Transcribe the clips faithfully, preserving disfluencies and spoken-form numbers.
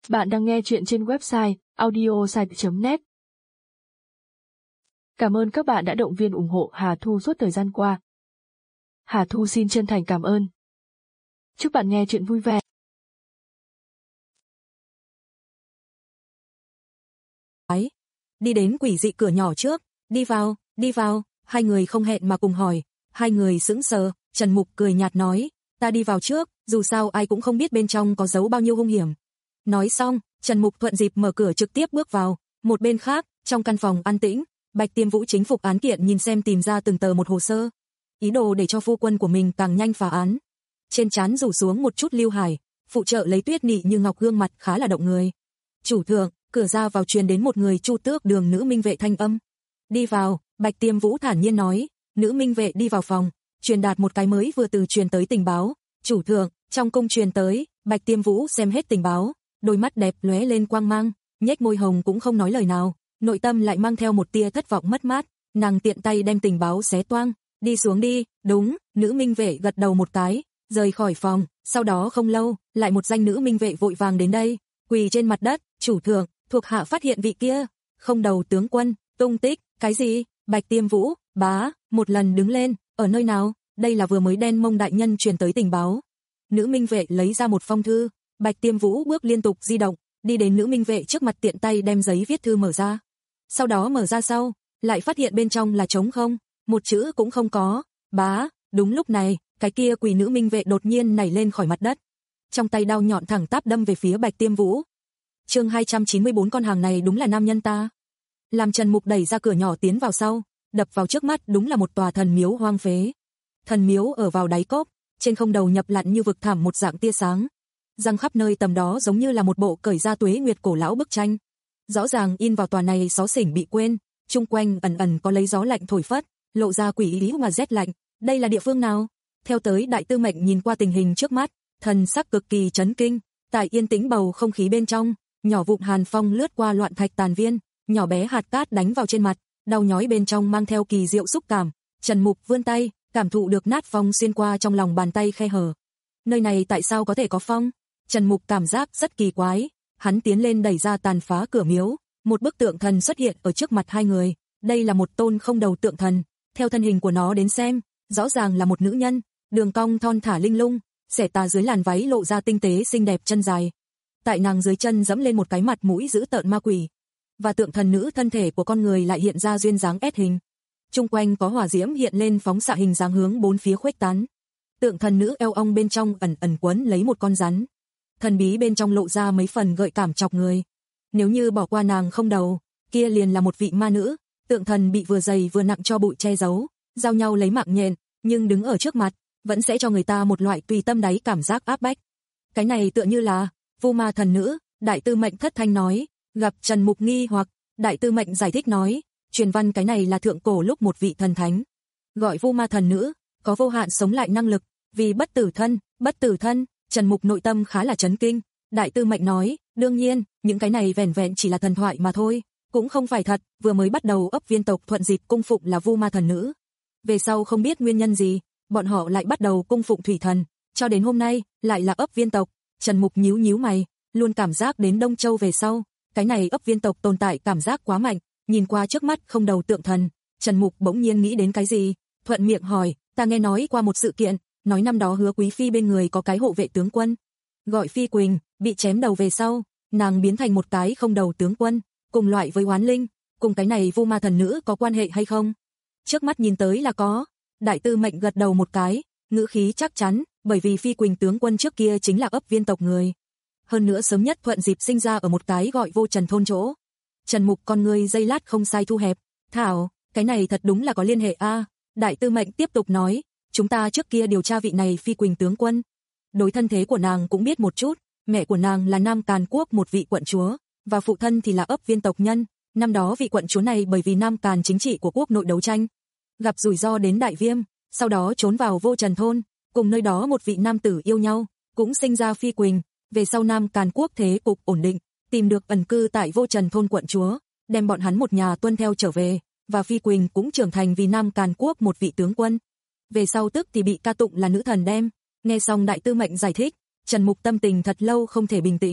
Bạn đang nghe chuyện trên website audiosite chấm net. Cảm ơn các bạn đã động viên ủng hộ Hà Thu suốt thời gian qua. Hà Thu xin chân thành cảm ơn. Chúc bạn nghe chuyện vui vẻ. Đi đến quỷ dị cửa nhỏ trước, đi vào, đi vào, hai người không hẹn mà cùng hỏi, hai người sững sờ, Trần Mục cười nhạt nói, ta đi vào trước, dù sao ai cũng không biết bên trong có giấu bao nhiêu hung hiểm. Nói xong, Trần Mục thuận dịp mở cửa trực tiếp bước vào, một bên khác, trong căn phòng an tĩnh, Bạch Tiêm Vũ chính phục án kiện nhìn xem tìm ra từng tờ một hồ sơ, ý đồ để cho phu quân của mình càng nhanh phá án. Trên trán rủ xuống một chút lưu hải, phụ trợ lấy tuyết nị như ngọc gương mặt khá là động người. Chủ thượng, cửa ra vào truyền đến một người Chu Tước Đường nữ minh vệ thanh âm. Đi vào, Bạch Tiêm Vũ thản nhiên nói, nữ minh vệ đi vào phòng, truyền đạt một cái mới vừa từ truyền tới tình báo. Chủ thượng, trong cung truyền tới, Bạch Tiêm Vũ xem hết tình báo, đôi mắt đẹp lóe lên quang mang, nhếch môi hồng cũng không nói lời nào, nội tâm lại mang theo một tia thất vọng mất mát, nàng tiện tay đem tình báo xé toang, đi xuống đi, đúng, nữ minh vệ gật đầu một cái, rời khỏi phòng, sau đó không lâu, lại một danh nữ minh vệ vội vàng đến đây, quỳ trên mặt đất, chủ thượng, thuộc hạ phát hiện vị kia, không đầu tướng quân, tung tích, cái gì, Bạch Tiêm Vũ, bá, một lần đứng lên, ở nơi nào, đây là vừa mới đen mông đại nhân truyền tới tình báo. Nữ minh vệ lấy ra một phong thư, Bạch Tiêm Vũ bước liên tục di động, đi đến nữ minh vệ trước mặt tiện tay đem giấy viết thư mở ra. Sau đó mở ra sau, lại phát hiện bên trong là trống không, một chữ cũng không có, bá, đúng lúc này, cái kia quỷ nữ minh vệ đột nhiên nảy lên khỏi mặt đất. Trong tay đao nhọn thẳng tắp đâm về phía Bạch Tiêm Vũ. Chương hai trăm chín mươi bốn con hàng này đúng là nam nhân ta. Làm Trần Mục đẩy ra cửa nhỏ tiến vào sau, đập vào trước mắt đúng là một tòa thần miếu hoang phế. Thần miếu ở vào đáy cốc, trên không đầu nhập lặn như vực thẳm một dạng tia sáng. Răng khắp nơi tầm đó giống như là một bộ cởi ra tuế nguyệt cổ lão bức tranh. Rõ ràng in vào tòa này xó xỉnh bị quên, chung quanh ẩn ẩn có lấy gió lạnh thổi phất, lộ ra quỷ ý mà rét lạnh. Đây là địa phương nào? Theo tới Đại Tư Mệnh nhìn qua tình hình trước mắt, thần sắc cực kỳ chấn kinh. Tại yên tĩnh bầu không khí bên trong, nhỏ vụn hàn phong lướt qua loạn thạch tàn viên, nhỏ bé hạt cát đánh vào trên mặt, đau nhói bên trong mang theo kỳ diệu xúc cảm. Trần Mục vươn tay, cảm thụ được nát phong xuyên qua trong lòng bàn tay khe hở. Nơi này tại sao có thể có phong? Trần Mục cảm giác rất kỳ quái, hắn tiến lên đẩy ra tàn phá cửa miếu, một bức tượng thần xuất hiện ở trước mặt hai người, đây là một tôn không đầu tượng thần, theo thân hình của nó đến xem, rõ ràng là một nữ nhân, đường cong thon thả linh lung, xẻ tà dưới làn váy lộ ra tinh tế xinh đẹp chân dài. Tại nàng dưới chân dẫm lên một cái mặt mũi dữ tợn ma quỷ, và tượng thần nữ thân thể của con người lại hiện ra duyên dáng ép hình. Chung quanh có hỏa diễm hiện lên phóng xạ hình dáng hướng bốn phía khuếch tán. Tượng thần nữ eo ong bên trong ẩn ẩn quấn lấy một con rắn. Thần bí bên trong lộ ra mấy phần gợi cảm chọc người. Nếu như bỏ qua nàng không đầu, kia liền là một vị ma nữ. Tượng thần bị vừa dày vừa nặng cho bụi che giấu, giao nhau lấy mạng nhện, nhưng đứng ở trước mặt, vẫn sẽ cho người ta một loại tùy tâm đáy cảm giác áp bách. Cái này tựa như là Vu Ma thần nữ. Đại Tư Mệnh thất thanh nói. Gặp Trần Mục nghi hoặc, Đại Tư Mệnh giải thích nói, truyền văn cái này là thượng cổ lúc một vị thần thánh gọi Vu Ma thần nữ, có vô hạn sống lại năng lực, vì bất tử thân, bất tử thân. Trần Mục nội tâm khá là chấn kinh. Đại Tư Mệnh nói, đương nhiên, những cái này vẻn vẹn chỉ là thần thoại mà thôi, cũng không phải thật. Vừa mới bắt đầu ấp viên tộc thuận dịp cung phụng là Vu Ma thần nữ, về sau không biết nguyên nhân gì, bọn họ lại bắt đầu cung phụng thủy thần, cho đến hôm nay lại là ấp viên tộc. Trần Mục nhíu nhíu mày, luôn cảm giác đến Đông Châu về sau, cái này ấp viên tộc tồn tại cảm giác quá mạnh. Nhìn qua trước mắt không đầu tượng thần, Trần Mục bỗng nhiên nghĩ đến cái gì, thuận miệng hỏi, ta nghe nói qua một sự kiện, nói năm đó Hứa Quý phi bên người có cái hộ vệ tướng quân, gọi Phi Quỳnh, bị chém đầu về sau, nàng biến thành một cái không đầu tướng quân, cùng loại với oán linh, cùng cái này Vu Ma thần nữ có quan hệ hay không? Trước mắt nhìn tới là có. Đại Tư Mệnh gật đầu một cái, ngữ khí chắc chắn, bởi vì Phi Quỳnh tướng quân trước kia chính là ấp viên tộc người. Hơn nữa sớm nhất thuận dịp sinh ra ở một cái gọi Vô Trần thôn chỗ. Trần Mục con người giây lát không sai thu hẹp, thảo, cái này thật đúng là có liên hệ a. À, Đại Tư Mệnh tiếp tục nói, chúng ta trước kia điều tra vị này Phi Quỳnh tướng quân, đối thân thế của nàng cũng biết một chút, mẹ của nàng là Nam Càn quốc một vị quận chúa, và phụ thân thì là ấp viên tộc nhân. Năm đó vị quận chúa này bởi vì Nam Càn chính trị của quốc nội đấu tranh, gặp rủi ro đến Đại Viêm, sau đó trốn vào Vô Trần thôn, cùng nơi đó một vị nam tử yêu nhau, cũng sinh ra Phi Quỳnh. Về sau Nam Càn quốc thế cục ổn định, tìm được ẩn cư tại Vô Trần thôn quận chúa, đem bọn hắn một nhà tuân theo trở về, và Phi Quỳnh cũng trưởng thành vì Nam Càn quốc một vị tướng quân. Về sau tức thì bị ca tụng là nữ thần đem. Nghe xong Đại Tư Mệnh giải thích, Trần Mục tâm tình thật lâu không thể bình tĩnh,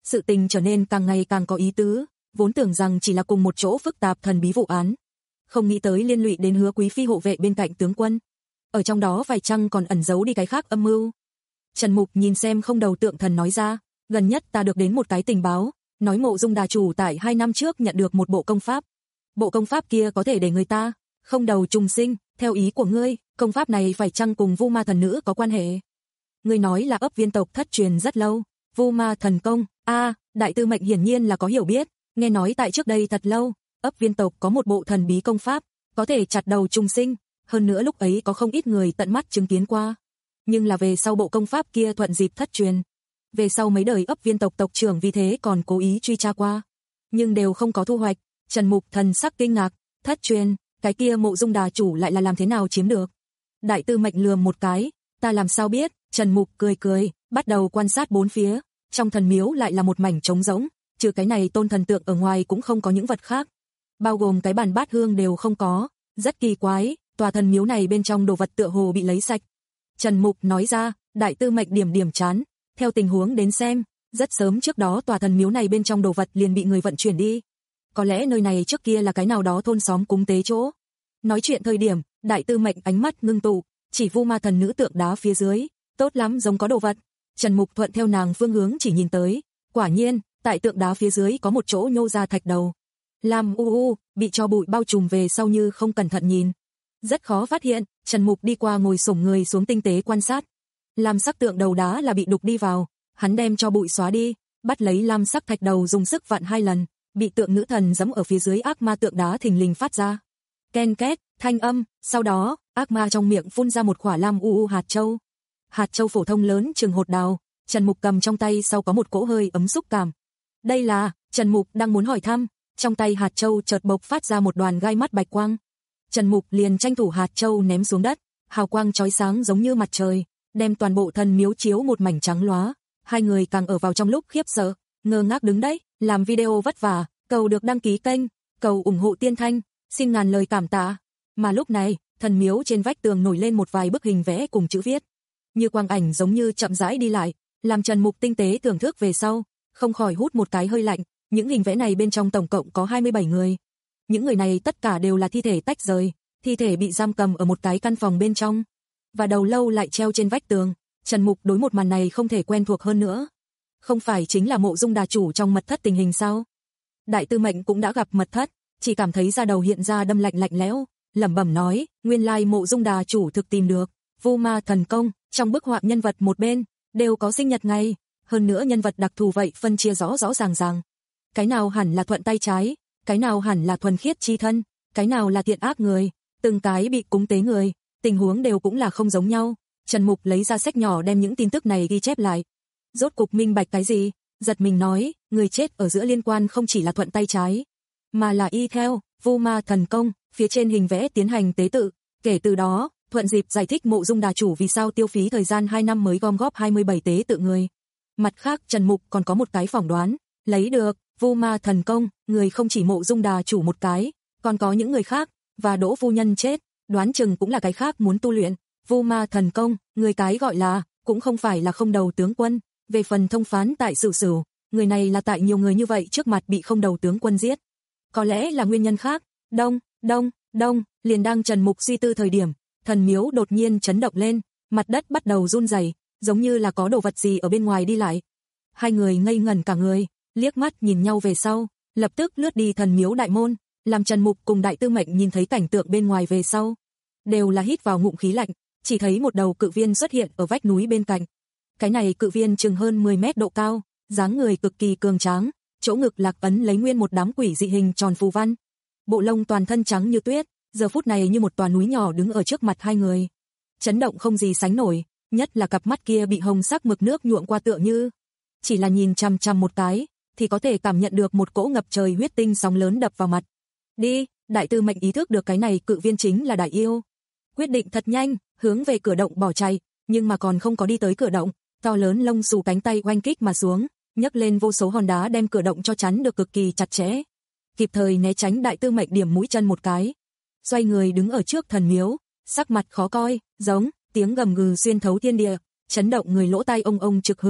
sự tình trở nên càng ngày càng có ý tứ, vốn tưởng rằng chỉ là cùng một chỗ phức tạp thần bí vụ án, không nghĩ tới liên lụy đến Hứa quý phi hộ vệ bên cạnh tướng quân. Ở trong đó phải chăng còn ẩn giấu đi cái khác âm mưu? Trần Mục nhìn xem không đầu tượng thần nói ra, gần nhất ta được đến một cái tình báo, nói Mộ Dung đà chủ tại hai năm trước nhận được một bộ công pháp. Bộ công pháp kia có thể để người ta không đầu trùng sinh, theo ý của ngươi, công pháp này phải chăng cùng Vu Ma thần nữ có quan hệ? Ngươi nói là ấp viên tộc thất truyền rất lâu, Vu Ma thần công, a, đại tư mệnh hiển nhiên là có hiểu biết, nghe nói tại trước đây thật lâu, ấp viên tộc có một bộ thần bí công pháp, có thể chặt đầu trùng sinh, hơn nữa lúc ấy có không ít người tận mắt chứng kiến qua. Nhưng là về sau bộ công pháp kia thuận dịp thất truyền. Về sau mấy đời ấp viên tộc tộc trưởng vì thế còn cố ý truy tra qua, nhưng đều không có thu hoạch. Trần Mục thần sắc kinh ngạc, thất truyền, cái kia Mộ Dung đà chủ lại là làm thế nào chiếm được? Đại tư mệnh lườm một cái, ta làm sao biết? Trần Mục cười cười, bắt đầu quan sát bốn phía, trong thần miếu lại là một mảnh trống rỗng, trừ cái này tôn thần tượng ở ngoài cũng không có những vật khác, bao gồm cái bàn bát hương đều không có, rất kỳ quái, tòa thần miếu này bên trong đồ vật tựa hồ bị lấy sạch. Trần Mục nói ra, đại tư mệnh điểm điểm chán, theo tình huống đến xem, rất sớm trước đó tòa thần miếu này bên trong đồ vật liền bị người vận chuyển đi. Có lẽ nơi này trước kia là cái nào đó thôn xóm cúng tế chỗ. Nói chuyện thời điểm, đại tư mệnh ánh mắt ngưng tụ, chỉ Vu Ma thần nữ tượng đá phía dưới, tốt lắm giống có đồ vật. Trần Mục thuận theo nàng phương hướng chỉ nhìn tới, quả nhiên, tại tượng đá phía dưới có một chỗ nhô ra thạch đầu. Lam u u, bị cho bụi bao trùm về sau như không cẩn thận nhìn. Rất khó phát hiện, Trần Mục đi qua ngồi xổm người xuống tinh tế quan sát. Lam sắc tượng đầu đá là bị đục đi vào, hắn đem cho bụi xóa đi, bắt lấy lam sắc thạch đầu dùng sức vặn hai lần, bị tượng nữ thần giẫm ở phía dưới ác ma tượng đá thình lình phát ra. Ken két, thanh âm, sau đó, ác ma trong miệng phun ra một quả lam u u hạt châu. Hạt châu phổ thông lớn chừng hột đào, Trần Mục cầm trong tay sau có một cỗ hơi ấm xúc cảm. Đây là, Trần Mục đang muốn hỏi thăm, trong tay hạt châu chợt bộc phát ra một đoàn gai mắt bạch quang. Trần Mục liền tranh thủ hạt châu ném xuống đất, hào quang chói sáng giống như mặt trời, đem toàn bộ thần miếu chiếu một mảnh trắng lóa. Hai người càng ở vào trong lúc khiếp sợ, ngơ ngác đứng đấy, làm video vất vả, cầu được đăng ký kênh, cầu ủng hộ Tiên Thanh, xin ngàn lời cảm tạ. Mà lúc này, thần miếu trên vách tường nổi lên một vài bức hình vẽ cùng chữ viết, như quang ảnh giống như chậm rãi đi lại, làm Trần Mục tinh tế thưởng thức về sau, không khỏi hút một cái hơi lạnh. Những hình vẽ này bên trong tổng cộng có hai mươi bảy người. Những người này tất cả đều là thi thể tách rời, thi thể bị giam cầm ở một cái căn phòng bên trong, và đầu lâu lại treo trên vách tường. Trần Mục đối một màn này không thể quen thuộc hơn nữa. Không phải chính là Mộ Dung đà chủ trong mật thất tình hình sao? Đại tư mệnh cũng đã gặp mật thất, chỉ cảm thấy da đầu hiện ra đâm lạnh lạnh lẽo, lẩm bẩm nói, nguyên lai Mộ Dung đà chủ thực tìm được Vu Ma thần công, trong bức họa nhân vật một bên đều có sinh nhật ngày, hơn nữa nhân vật đặc thù vậy phân chia rõ rõ ràng ràng. Cái nào hẳn là thuận tay trái, cái nào hẳn là thuần khiết chi thân, cái nào là thiện ác người, từng cái bị cúng tế người, tình huống đều cũng là không giống nhau. Trần Mục lấy ra sách nhỏ đem những tin tức này ghi chép lại. Rốt cục minh bạch cái gì? Giật mình nói, người chết ở giữa liên quan không chỉ là thuận tay trái, mà là y theo Vu Ma thần công, phía trên hình vẽ tiến hành tế tự. Kể từ đó, thuận dịp giải thích Mộ Dung đà chủ vì sao tiêu phí thời gian hai năm mới gom góp hai mươi bảy tế tự người. Mặt khác, Trần Mục còn có một cái phỏng đoán, lấy được Vu Ma thần công, người không chỉ Mộ Dung đà chủ một cái, còn có những người khác, và Đỗ phu nhân chết, đoán chừng cũng là cái khác muốn tu luyện Vu Ma thần công, người cái gọi là cũng không phải là không đầu tướng quân. Về phần thông phán tại Sửu Sửu, người này là tại nhiều người như vậy trước mặt bị không đầu tướng quân giết. Có lẽ là nguyên nhân khác. Đông, đông, đông, liền đang Trần Mục suy tư thời điểm, thần miếu đột nhiên chấn động lên, mặt đất bắt đầu run rẩy, giống như là có đồ vật gì ở bên ngoài đi lại. Hai người ngây ngẩn cả người, liếc mắt nhìn nhau về sau, lập tức lướt đi thần miếu đại môn, làm Trần Mục cùng đại tư mệnh nhìn thấy cảnh tượng bên ngoài về sau, đều là hít vào ngụm khí lạnh, chỉ thấy một đầu cự viên xuất hiện ở vách núi bên cạnh. Cái này cự viên chừng hơn mười mét độ cao, dáng người cực kỳ cường tráng, chỗ ngực lạc ấn lấy nguyên một đám quỷ dị hình tròn phù văn. Bộ lông toàn thân trắng như tuyết, giờ phút này như một tòa núi nhỏ đứng ở trước mặt hai người. Chấn động không gì sánh nổi, nhất là cặp mắt kia bị hồng sắc mực nước nhuộm qua tựa như. Chỉ là nhìn chằm chằm một cái, thì có thể cảm nhận được một cỗ ngập trời huyết tinh sóng lớn đập vào mặt. Đi, đại tư mệnh ý thức được cái này cự viên chính là đại yêu. Quyết định thật nhanh, hướng về cửa động bỏ chạy, nhưng mà còn không có đi tới cửa động, to lớn lông xù cánh tay oanh kích mà xuống, nhấc lên vô số hòn đá đem cửa động cho chắn được cực kỳ chặt chẽ. Kịp thời né tránh, đại tư mệnh điểm mũi chân một cái, xoay người đứng ở trước thần miếu, sắc mặt khó coi, giống tiếng gầm gừ xuyên thấu thiên địa, chấn động người lỗ tai ông ông trực hưởng.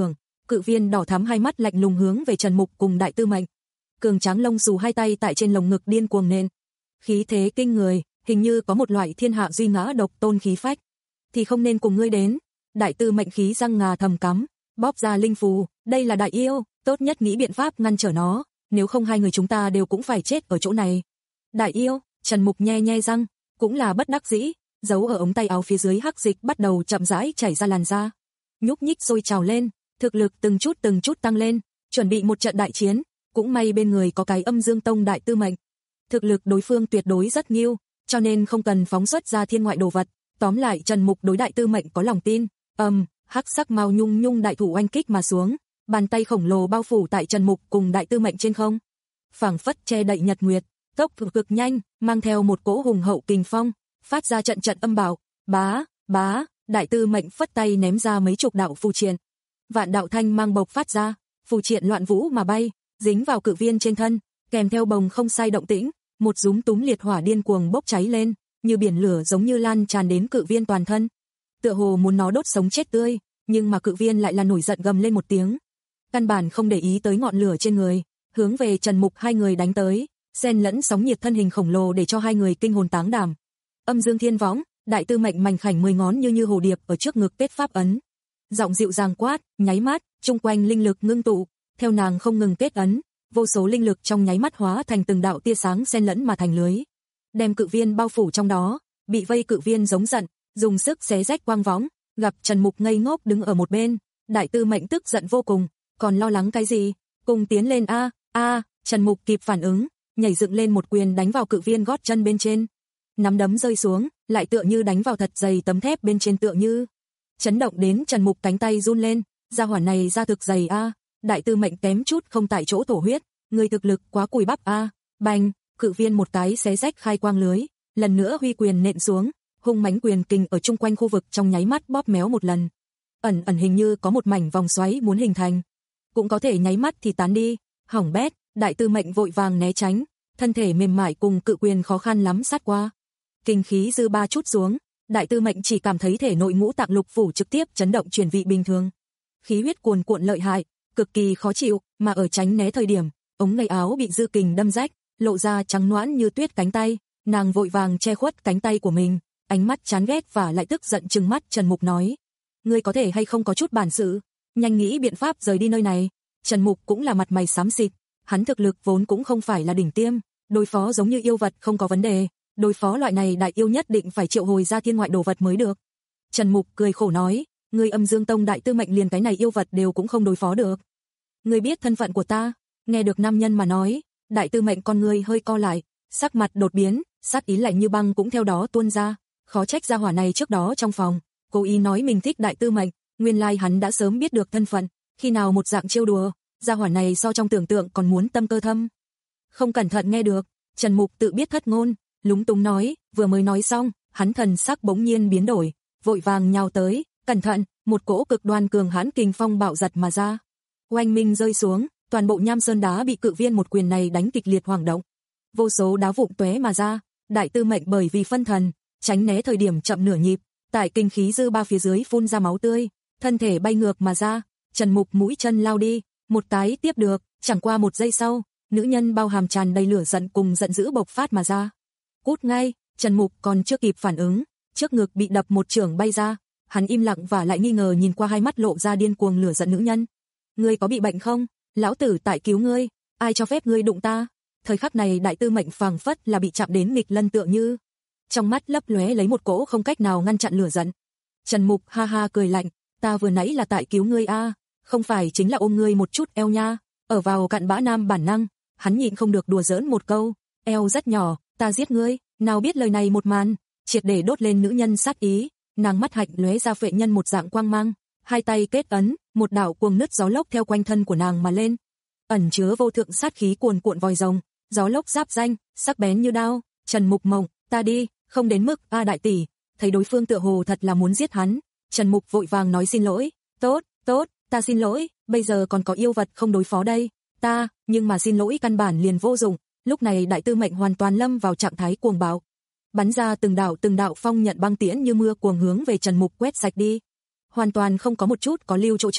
Cự viên đỏ thắm hai mắt lạnh lùng hướng về Trần Mục cùng Đại Tư Mệnh. Cường tráng lông xù hai tay tại trên lồng ngực điên cuồng nện. Khí thế kinh người, hình như có một loại thiên hạ duy ngã độc tôn khí phách. Thì không nên cùng ngươi đến. Đại Tư Mệnh khí răng ngà thầm cắm, bóp ra linh phù, đây là đại yêu, tốt nhất nghĩ biện pháp ngăn trở nó, nếu không hai người chúng ta đều cũng phải chết ở chỗ này. Đại yêu, Trần Mục nhe nhe răng, cũng là bất đắc dĩ, giấu ở ống tay áo phía dưới hắc dịch bắt đầu chậm rãi chảy ra làn da. Nhúc nhích sôi trào lên, thực lực từng chút từng chút tăng lên, chuẩn bị một trận đại chiến, cũng may bên người có cái Âm Dương Tông Đại Tư Mệnh. Thực lực đối phương tuyệt đối rất nghiêu, cho nên không cần phóng xuất ra thiên ngoại đồ vật, tóm lại Trần Mục đối Đại Tư Mệnh có lòng tin. Ầm, um, hắc sắc mao nhung nhung đại thủ oanh kích mà xuống, bàn tay khổng lồ bao phủ tại Trần Mục cùng Đại Tư Mệnh trên không. Phảng phất che đậy nhật nguyệt, tốc độ cực nhanh, mang theo một cỗ hùng hậu kình phong, phát ra trận trận âm bạo, bá, bá, Đại Tư Mệnh phất tay ném ra mấy chục đạo phù triện. Vạn đạo thanh mang bộc phát ra, phù triện loạn vũ mà bay, dính vào cự viên trên thân, kèm theo bồng không sai động tĩnh, một dúm túm liệt hỏa điên cuồng bốc cháy lên, như biển lửa giống như lan tràn đến cự viên toàn thân. Tựa hồ muốn nó đốt sống chết tươi, nhưng mà cự viên lại là nổi giận gầm lên một tiếng. Căn bản không để ý tới ngọn lửa trên người, hướng về Trần Mục hai người đánh tới, xen lẫn sóng nhiệt thân hình khổng lồ để cho hai người kinh hồn táng đảm. Âm Dương Thiên Võng, Đại Tư Mệnh mảnh khảnh mười ngón như như hồ điệp ở trước ngực kết pháp ấn. Giọng dịu dàng quát, nháy mắt, chung quanh linh lực ngưng tụ, theo nàng không ngừng kết ấn, vô số linh lực trong nháy mắt hóa thành từng đạo tia sáng xen lẫn mà thành lưới, đem cự viên bao phủ trong đó. Bị vây cự viên giống giận, dùng sức xé rách quang võng, gặp Trần Mục ngây ngốc đứng ở một bên, Đại Tư Mệnh tức giận vô cùng, còn lo lắng cái gì, cùng tiến lên a, a, Trần Mục kịp phản ứng, nhảy dựng lên một quyền đánh vào cự viên gót chân bên trên. Nắm đấm rơi xuống, lại tựa như đánh vào thật dày tấm thép bên trên, tựa như chấn động đến Trần Mục cánh tay run lên, gia hỏa này ra thực dày a, Đại Tư Mệnh kém chút không tại chỗ thổ huyết, người thực lực quá cùi bắp a. Bành, cự viên một cái xé rách khai quang lưới, lần nữa huy quyền nện xuống, hung mãnh quyền kình ở chung quanh khu vực trong nháy mắt bóp méo một lần. Ẩn ẩn hình như có một mảnh vòng xoáy muốn hình thành, cũng có thể nháy mắt thì tán đi, hỏng bét. Đại Tư Mệnh vội vàng né tránh, thân thể mềm mại cùng cự quyền khó khăn lắm sát qua. Kinh khí dư ba chút xuống, Đại Tư Mệnh chỉ cảm thấy thể nội ngũ tạng lục phủ trực tiếp chấn động chuyển vị bình thường. Khí huyết cuồn cuộn lợi hại, cực kỳ khó chịu, mà ở tránh né thời điểm, ống tay áo bị dư kình đâm rách, lộ ra trắng nõn như tuyết cánh tay, nàng vội vàng che khuất cánh tay của mình, ánh mắt chán ghét và lại tức giận trừng mắt Trần Mục nói: "Ngươi có thể hay không có chút bản sự, nhanh nghĩ biện pháp rời đi nơi này." Trần Mục cũng là mặt mày xám xịt, hắn thực lực vốn cũng không phải là đỉnh tiêm, đối phó giống như yêu vật không có vấn đề, đối phó loại này đại yêu nhất định phải triệu hồi ra thiên ngoại đồ vật mới được. Trần Mục cười khổ nói: "Ngươi Âm Dương Tông Đại Tư Mệnh liền cái này yêu vật đều cũng không đối phó được. Ngươi biết thân phận của ta?" Nghe được nam nhân mà nói, Đại Tư Mệnh con người hơi co lại, sắc mặt đột biến, sát ý lạnh như băng cũng theo đó tuôn ra, khó trách gia hỏa này trước đó trong phòng cố ý nói mình thích Đại Tư Mệnh, nguyên lai hắn đã sớm biết được thân phận, khi nào một dạng trêu đùa, gia hỏa này so trong tưởng tượng còn muốn tâm cơ thâm. Không cẩn thận nghe được, Trần Mục tự biết thất ngôn, lúng túng nói, vừa mới nói xong, hắn thần sắc bỗng nhiên biến đổi, vội vàng nhào tới, cẩn thận, một cỗ cực đoan cường hãn kình phong bạo giật mà ra. Oanh minh rơi xuống, toàn bộ nham sơn đá bị cự viên một quyền này đánh kịch liệt hoảng động. Vô số đá vụn tóe mà ra, Đại Tư Mệnh bởi vì phân thần, tránh né thời điểm chậm nửa nhịp, tại kinh khí dư ba phía dưới phun ra máu tươi, thân thể bay ngược mà ra, Trần Mục mũi chân lao đi, một tái tiếp được, chẳng qua một giây sau, nữ nhân bao hàm tràn đầy lửa giận cùng giận dữ bộc phát mà ra. Cút ngay, Trần Mục còn chưa kịp phản ứng, trước ngực bị đập một chưởng bay ra, hắn im lặng và lại nghi ngờ nhìn qua hai mắt lộ ra điên cuồng lửa giận nữ nhân. Ngươi có bị bệnh không? Lão tử tại cứu ngươi, ai cho phép ngươi đụng ta? Thời khắc này Đại Tư Mệnh phảng phất là bị chạm đến nghịch lân tựa như, trong mắt lấp lóe lấy một cỗ không cách nào ngăn chặn lửa giận. Trần Mục ha ha cười lạnh, ta vừa nãy là tại cứu ngươi a, không phải chính là ôm ngươi một chút eo nha. Ở vào cặn bã nam bản năng, hắn nhịn không được đùa giỡn một câu, eo rất nhỏ, ta giết ngươi. Nào biết lời này một màn, triệt để đốt lên nữ nhân sát ý, nàng mắt hạnh lóe ra phệ nhân một dạng quang mang, hai tay kết ấn, một đạo cuồng nứt gió lốc theo quanh thân của nàng mà lên, ẩn chứa vô thượng sát khí cuồn cuộn vòi rồng, gió lốc giáp danh, sắc bén như đao. Trần Mục mộng, ta đi, không đến mức a đại tỷ. Thấy đối phương tựa hồ thật là muốn giết hắn, Trần Mục vội vàng nói xin lỗi, tốt, tốt, ta xin lỗi, bây giờ còn có yêu vật không đối phó đây, ta, nhưng mà xin lỗi căn bản liền vô dụng. Lúc này Đại Tư Mệnh hoàn toàn lâm vào trạng thái cuồng bạo, bắn ra từng đạo từng đạo phong nhận băng tiễn như mưa cuồng hướng về Trần Mục quét sạch đi, hoàn toàn không có một chút có lưu chỗ trống.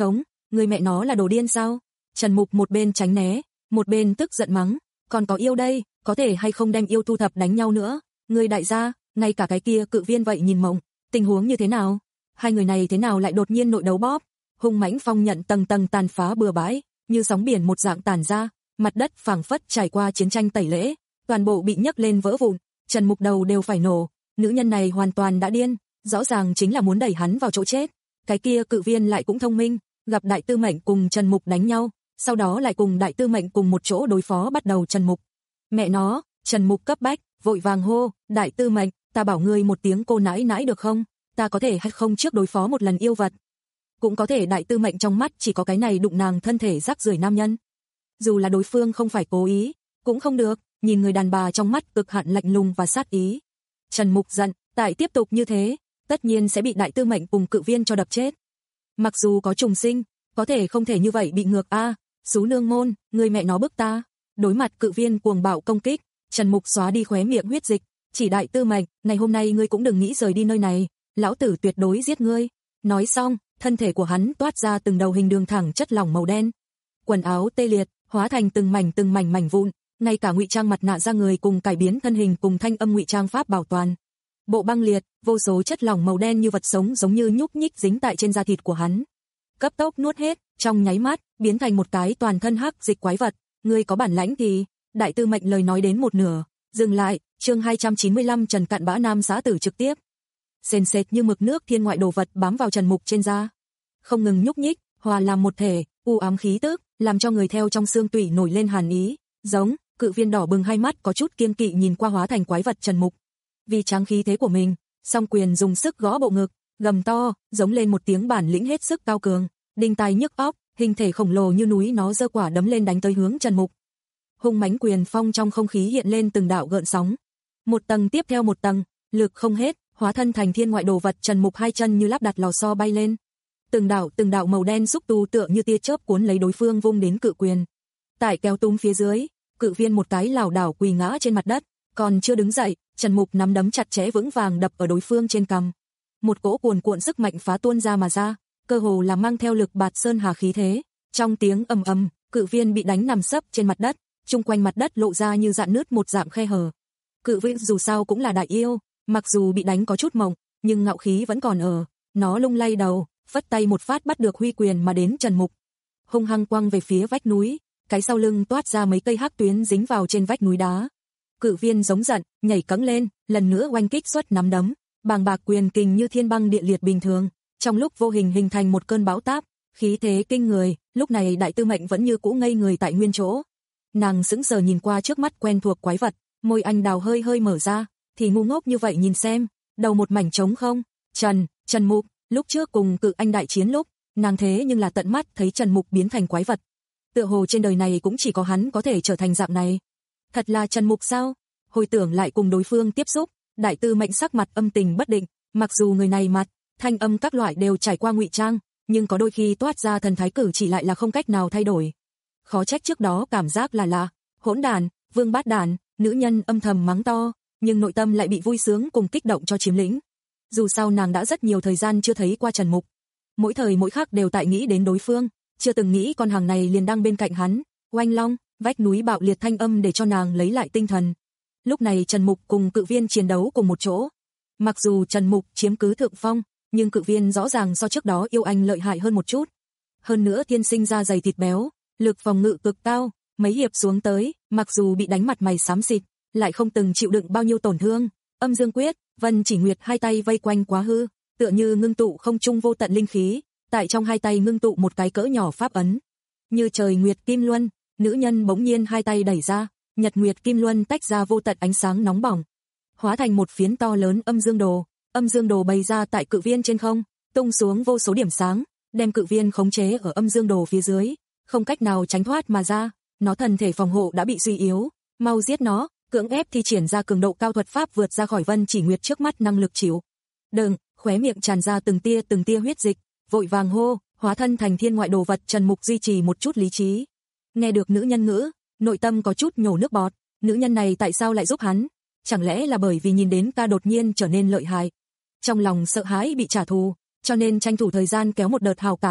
người mẹ nó là đồ điên sao? Trần Mục một bên tránh né, một bên tức giận mắng, còn có yêu đây, có thể hay không đem yêu thu thập đánh nhau nữa, người đại gia, ngay cả cái kia cự viên vậy nhìn mộng, tình huống như thế nào? Hai người này thế nào lại đột nhiên nội đấu bóp? Hung mãnh phong nhận tầng tầng tàn phá bừa bãi, như sóng biển một dạng tàn ra, mặt đất phảng phất trải qua chiến tranh tẩy lễ, toàn bộ bị nhấc lên vỡ vụn, Trần Mục đầu đều phải nổ, nữ nhân này hoàn toàn đã điên, rõ ràng chính là muốn đẩy hắn vào chỗ chết. Cái kia cự viên lại cũng thông minh, gặp Đại Tư Mệnh cùng Trần Mục đánh nhau, sau đó lại cùng Đại Tư Mệnh cùng một chỗ đối phó bắt đầu Trần Mục. Mẹ nó, Trần Mục cấp bách, vội vàng hô, Đại Tư Mệnh, ta bảo ngươi một tiếng cô nãi nãi được không? Ta có thể hay không trước đối phó một lần yêu vật? Cũng có thể Đại Tư Mệnh trong mắt chỉ có cái này đụng nàng thân thể rác rưởi nam nhân. Dù là đối phương không phải cố ý, cũng không được, nhìn người đàn bà trong mắt cực hạn lạnh lùng và sát ý. Trần Mục giận, tại tiếp tục như thế, tất nhiên sẽ bị Đại Tư Mệnh cùng cự viên cho đập chết. Mặc dù có trùng sinh, có thể không thể như vậy bị ngược a, à, xú nương môn, người mẹ nó bức ta. Đối mặt cự viên cuồng bạo công kích, Trần Mục xóa đi khóe miệng huyết dịch, chỉ Đại Tư Mệnh, ngày hôm nay ngươi cũng đừng nghĩ rời đi nơi này, lão tử tuyệt đối giết ngươi. Nói xong, thân thể của hắn toát ra từng đầu hình đường thẳng chất lỏng màu đen. Quần áo tê liệt, hóa thành từng mảnh từng mảnh mảnh vụn, ngay cả ngụy trang mặt nạ da người cùng cải biến thân hình cùng thanh âm ngụy trang pháp bảo toàn. Bộ băng liệt, vô số chất lỏng màu đen như vật sống giống như nhúc nhích dính tại trên da thịt của hắn. Cấp tốc nuốt hết, trong nháy mắt, biến thành một cái toàn thân hắc dịch quái vật, ngươi có bản lãnh thì, Đại Tư Mệnh lời nói đến một nửa, dừng lại, chương hai trăm chín mươi lăm Trần Cặn Bã Nam xã tử trực tiếp. Sền sệt như mực nước thiên ngoại đồ vật bám vào Trần Mục trên da, không ngừng nhúc nhích, hòa làm một thể, u ám khí tức, làm cho người theo trong xương tủy nổi lên hàn ý, giống, cự viên đỏ bừng hai mắt có chút kiêng kỵ nhìn qua hóa thành quái vật Trần Mục. Vì tráng khí thế của mình, song quyền dùng sức gõ bộ ngực, gầm to, giống lên một tiếng bản lĩnh hết sức cao cường, đinh tai nhức óc, hình thể khổng lồ như núi nó giơ quả đấm lên đánh tới hướng Trần Mục. Hung mãnh quyền phong trong không khí hiện lên từng đạo gợn sóng, một tầng tiếp theo một tầng, lực không hết, hóa thân thành thiên ngoại đồ vật Trần Mục hai chân như lắp đặt lò xo bay lên. Từng đạo từng đạo màu đen xúc tu tựa như tia chớp cuốn lấy đối phương vung đến cự quyền. Tại kéo túm phía dưới, cự viên một cái lảo đảo quỳ ngã trên mặt đất, còn chưa đứng dậy, Trần Mục nắm đấm chặt chẽ vững vàng đập ở đối phương trên cằm. Một cỗ cuồn cuộn sức mạnh phá tuôn ra mà ra, cơ hồ là mang theo lực bạt sơn hà khí thế. Trong tiếng ầm ầm, cự viên bị đánh nằm sấp trên mặt đất, chung quanh mặt đất lộ ra như rạn nứt một dạng khe hở. Cự viên dù sao cũng là đại yêu, mặc dù bị đánh có chút mộng, nhưng ngạo khí vẫn còn ở, nó lung lay đầu, phất tay một phát bắt được huy quyền mà đến Trần Mục. Hung hăng quăng về phía vách núi, cái sau lưng toát ra mấy cây hắc tuyến dính vào trên vách núi đá. Cự viên giống giận, nhảy cẫng lên, lần nữa oanh kích xuất nắm đấm, bàng bạc quyền kình như thiên băng địa liệt bình thường, trong lúc vô hình hình thành một cơn bão táp, khí thế kinh người. Lúc này Đại Tư Mệnh vẫn như cũ ngây người tại nguyên chỗ. Nàng sững sờ nhìn qua trước mắt quen thuộc quái vật, môi anh đào hơi hơi mở ra, thì ngu ngốc như vậy nhìn xem, đầu một mảnh trống không. Trần, Trần Mục, lúc trước cùng cự anh đại chiến lúc, nàng thế nhưng là tận mắt thấy Trần Mục biến thành quái vật. Tựa hồ trên đời này cũng chỉ có hắn có thể trở thành dạng này. Thật là Trần Mục sao? Hồi tưởng lại cùng đối phương tiếp xúc, Đại Tư Mệnh sắc mặt âm tình bất định, mặc dù người này mặt, thanh âm các loại đều trải qua ngụy trang, nhưng có đôi khi toát ra thần thái cử chỉ lại là không cách nào thay đổi. Khó trách trước đó cảm giác là lạ, hỗn đàn, vương bát đàn, nữ nhân âm thầm mắng to, nhưng nội tâm lại bị vui sướng cùng kích động cho chiếm lĩnh. Dù sao nàng đã rất nhiều thời gian chưa thấy qua Trần Mục, mỗi thời mỗi khắc đều tại nghĩ đến đối phương, chưa từng nghĩ con hàng này liền đang bên cạnh hắn. Oanh long, vách núi bạo liệt thanh âm để cho nàng lấy lại tinh thần. Lúc này Trần Mục cùng cự viên chiến đấu cùng một chỗ. Mặc dù Trần Mục chiếm cứ thượng phong, nhưng cự viên rõ ràng so trước đó yêu anh lợi hại hơn một chút. Hơn nữa thiên sinh ra dày thịt béo, lực phòng ngự cực cao, mấy hiệp xuống tới, mặc dù bị đánh mặt mày xám xịt, lại không từng chịu đựng bao nhiêu tổn thương. Âm Dương Quyết, Vân Chỉ Nguyệt hai tay vây quanh quá hư, tựa như ngưng tụ không trung vô tận linh khí, tại trong hai tay ngưng tụ một cái cỡ nhỏ pháp ấn. Như trời nguyệt kim luân, nữ nhân bỗng nhiên hai tay đẩy ra, nhật nguyệt kim luân tách ra vô tận ánh sáng nóng bỏng, hóa thành một phiến to lớn âm dương đồ. Âm dương đồ bày ra tại cự viên trên không, tung xuống vô số điểm sáng, đem cự viên khống chế ở âm dương đồ phía dưới, không cách nào tránh thoát mà ra. Nó thần thể phòng hộ đã bị suy yếu, mau giết nó, cưỡng ép thi triển ra cường độ cao thuật pháp vượt ra khỏi Vân Chỉ Nguyệt trước mắt năng lực chịu đựng. Khóe miệng tràn ra từng tia từng tia huyết dịch, vội vàng hô, hóa thân thành thiên ngoại đồ vật Trần Mục duy trì một chút lý trí. Nghe được nữ nhân ngữ, nội tâm có chút nhổ nước bọt, nữ nhân này tại sao lại giúp hắn? Chẳng lẽ là bởi vì nhìn đến ca đột nhiên trở nên lợi hại, trong lòng sợ hãi bị trả thù, cho nên tranh thủ thời gian kéo một đợt hào cảm.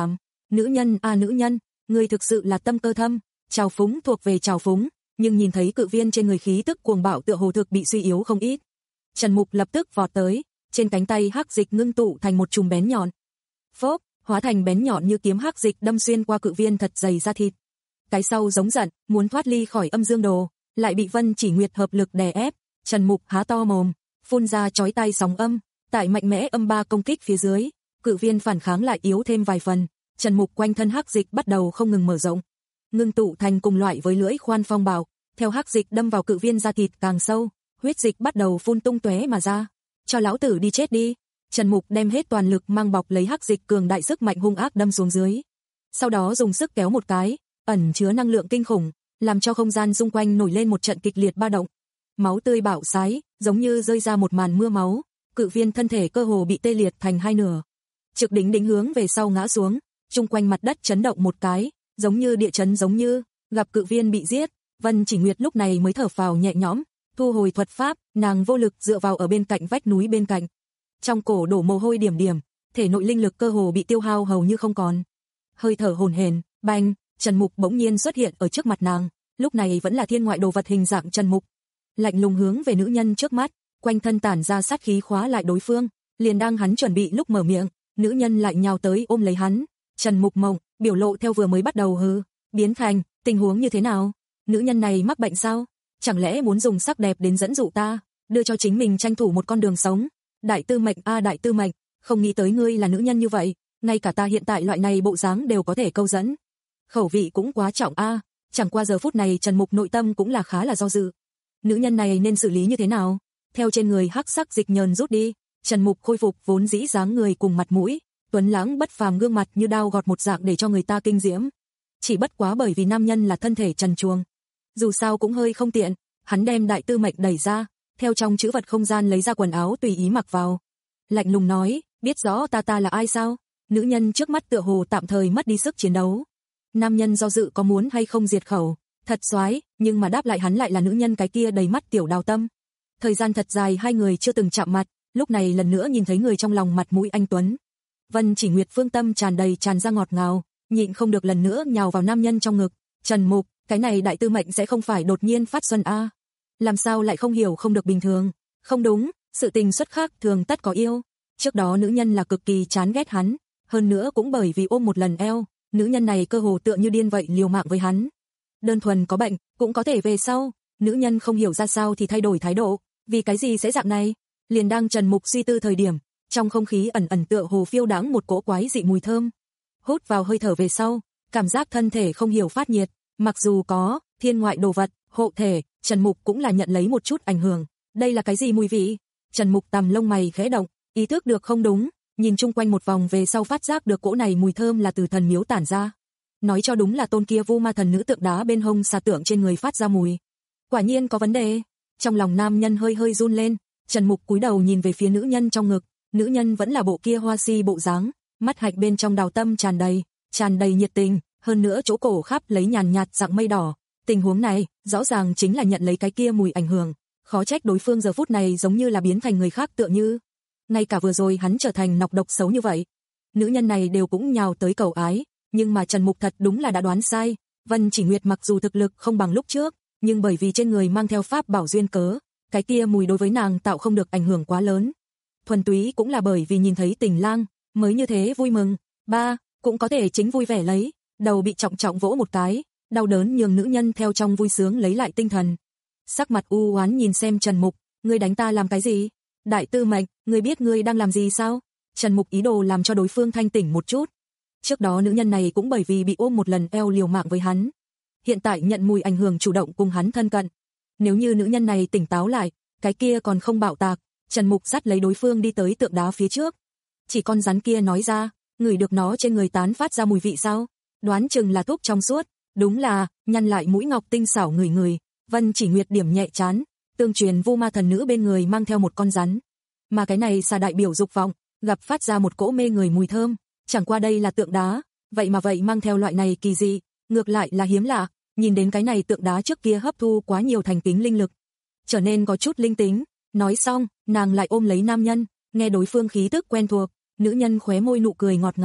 Nữ nhân a nữ nhân, ngươi thực sự là tâm cơ thâm, trào phúng thuộc về trào phúng, nhưng nhìn thấy cự viên trên người khí tức cuồng bạo tựa hồ thực bị suy yếu không ít. Trần Mục lập tức vọt tới, trên cánh tay hắc dịch ngưng tụ thành một chùm bén nhọn. Phốp, hóa thành bén nhọn như kiếm hắc dịch đâm xuyên qua cự viên thật dày da thịt. Cái sau giống giận, muốn thoát ly khỏi âm dương đồ, lại bị Vân Chỉ Nguyệt hợp lực đè ép. Trần Mục há to mồm, phun ra chói tai sóng âm, tại mạnh mẽ âm ba công kích phía dưới, cự viên phản kháng lại yếu thêm vài phần. Trần Mục quanh thân hắc dịch bắt đầu không ngừng mở rộng, ngưng tụ thành cùng loại với lưỡi khoan phong bạo, theo hắc dịch đâm vào cự viên da thịt càng sâu, huyết dịch bắt đầu phun tung tóe mà ra. Cho lão tử đi chết đi. Trần Mục đem hết toàn lực mang bọc lấy hắc dịch cường đại sức mạnh hung ác đâm xuống dưới. Sau đó dùng sức kéo một cái, ẩn chứa năng lượng kinh khủng, làm cho không gian xung quanh nổi lên một trận kịch liệt ba động. Máu tươi bạo xái, giống như rơi ra một màn mưa máu, cự viên thân thể cơ hồ bị tê liệt thành hai nửa. Trực đỉnh đỉnh hướng về sau ngã xuống, chung quanh mặt đất chấn động một cái, giống như địa chấn giống như, gặp cự viên bị giết, Vân Chỉ Nguyệt lúc này mới thở phào nhẹ nhõm, thu hồi thuật pháp, nàng vô lực dựa vào ở bên cạnh vách núi bên cạnh. Trong cổ đổ mồ hôi điểm điểm, thể nội linh lực cơ hồ bị tiêu hao hầu như không còn. Hơi thở hổn hển, bành, Trần Mục bỗng nhiên xuất hiện ở trước mặt nàng, lúc này vẫn là thiên ngoại đồ vật hình dạng Trần Mục. Lạnh lùng hướng về nữ nhân trước mắt, quanh thân tản ra sát khí khóa lại đối phương, liền đang hắn chuẩn bị lúc mở miệng, nữ nhân lại nhào tới ôm lấy hắn. Trần Mục mộng, biểu lộ theo vừa mới bắt đầu hừ, biến thành, tình huống như thế nào? Nữ nhân này mắc bệnh sao? Chẳng lẽ muốn dùng sắc đẹp đến dẫn dụ ta, đưa cho chính mình tranh thủ một con đường sống? Đại tư mệnh a đại tư mệnh, không nghĩ tới ngươi là nữ nhân như vậy, ngay cả ta hiện tại loại này bộ dáng đều có thể câu dẫn. Khẩu vị cũng quá trọng a, chẳng qua giờ phút này Trần Mục nội tâm cũng là khá là do dự. Nữ nhân này nên xử lý như thế nào? Theo trên người hắc sắc dịch nhờn rút đi, Trần Mục khôi phục vốn dĩ dáng người cùng mặt mũi, tuấn lãng bất phàm gương mặt như đao gọt một dạng để cho người ta kinh diễm. Chỉ bất quá bởi vì nam nhân là thân thể trần truồng, dù sao cũng hơi không tiện, hắn đem đại tư mệnh đẩy ra, theo trong chữ vật không gian lấy ra quần áo tùy ý mặc vào. Lạnh lùng nói, biết rõ ta ta là ai sao? Nữ nhân trước mắt tựa hồ tạm thời mất đi sức chiến đấu. Nam nhân do dự có muốn hay không diệt khẩu, thật xoái, nhưng mà đáp lại hắn lại là nữ nhân cái kia đầy mắt tiểu đào tâm. Thời gian thật dài hai người chưa từng chạm mặt, lúc này lần nữa nhìn thấy người trong lòng mặt mũi anh tuấn. Vân Chỉ Nguyệt phương tâm tràn đầy tràn ra ngọt ngào, nhịn không được lần nữa nhào vào nam nhân trong ngực. Trần Mục, cái này đại tư mệnh sẽ không phải đột nhiên phát xuân a? Làm sao lại không hiểu không được bình thường? Không đúng, sự tình xuất khác thường tất có yêu. Trước đó nữ nhân là cực kỳ chán ghét hắn, hơn nữa cũng bởi vì ôm một lần eo, nữ nhân này cơ hồ tựa như điên vậy liều mạng với hắn. Đơn thuần có bệnh, cũng có thể về sau. Nữ nhân không hiểu ra sao thì thay đổi thái độ, vì cái gì sẽ dạng này? Liền đang Trần Mục suy tư thời điểm, trong không khí ẩn ẩn tựa hồ phiêu đãng một cỗ quái dị mùi thơm. Hút vào hơi thở về sau, cảm giác thân thể không hiểu phát nhiệt, mặc dù có thiên ngoại đồ vật hộ thể, Trần Mục cũng là nhận lấy một chút ảnh hưởng. Đây là cái gì mùi vị? Trần Mục tầm lông mày khẽ động, ý thức được không đúng, nhìn chung quanh một vòng về sau phát giác được cỗ này mùi thơm là từ thần miếu tản ra. Nói cho đúng là tôn kia vu ma thần nữ tượng đá bên hông xà tượng trên người phát ra mùi. Quả nhiên có vấn đề. Trong lòng nam nhân hơi hơi run lên, Trần Mục cúi đầu nhìn về phía nữ nhân trong ngực, nữ nhân vẫn là bộ kia hoa si bộ dáng, mắt hạnh bên trong đào tâm tràn đầy, tràn đầy nhiệt tình, hơn nữa chỗ cổ khắp lấy nhàn nhạt dạng mây đỏ. Tình huống này, rõ ràng chính là nhận lấy cái kia mùi ảnh hưởng, khó trách đối phương giờ phút này giống như là biến thành người khác tựa như. Ngay cả vừa rồi hắn trở thành nọc độc xấu như vậy. Nữ nhân này đều cũng nhào tới cầu ái, nhưng mà Trần Mục thật đúng là đã đoán sai. Vân Chỉ Nguyệt mặc dù thực lực không bằng lúc trước, nhưng bởi vì trên người mang theo pháp bảo duyên cớ, cái kia mùi đối với nàng tạo không được ảnh hưởng quá lớn. Thuần túy cũng là bởi vì nhìn thấy tình lang, mới như thế vui mừng. Ba, cũng có thể chính vui vẻ lấy, đầu bị trọng trọng vỗ một cái, đau đớn nhường nữ nhân theo trong vui sướng lấy lại tinh thần. Sắc mặt u oán nhìn xem Trần Mục, ngươi đánh ta làm cái gì? Đại tư mệnh, ngươi biết ngươi đang làm gì sao? Trần Mục ý đồ làm cho đối phương thanh tỉnh một chút. Trước đó nữ nhân này cũng bởi vì bị ôm một lần eo liều mạng với hắn, hiện tại nhận mùi ảnh hưởng chủ động cùng hắn thân cận. Nếu như nữ nhân này tỉnh táo lại, cái kia còn không bạo tạc. Trần Mục dắt lấy đối phương đi tới tượng đá phía trước. Chỉ con rắn kia nói ra, ngửi được nó trên người tán phát ra mùi vị sao? Đoán chừng là thuốc trong suốt. Đúng là, nhăn lại mũi ngọc tinh xảo ngửi ngửi. Vân Chỉ Nguyệt điểm nhẹ chán, tương truyền vu ma thần nữ bên người mang theo một con rắn. Mà cái này xà đại biểu dục vọng, gặp phát ra một cỗ mê người mùi thơm. Chẳng qua đây là tượng đá, vậy mà vậy mang theo loại này kỳ dị, ngược lại là hiếm lạ. Nhìn đến cái này tượng đá trước kia hấp thu quá nhiều thành kính linh lực, trở nên có chút linh tính. Nói xong, nàng lại ôm lấy nam nhân, nghe đối phương khí tức quen thuộc, nữ nhân khóe môi nụ cười ngọt ngào,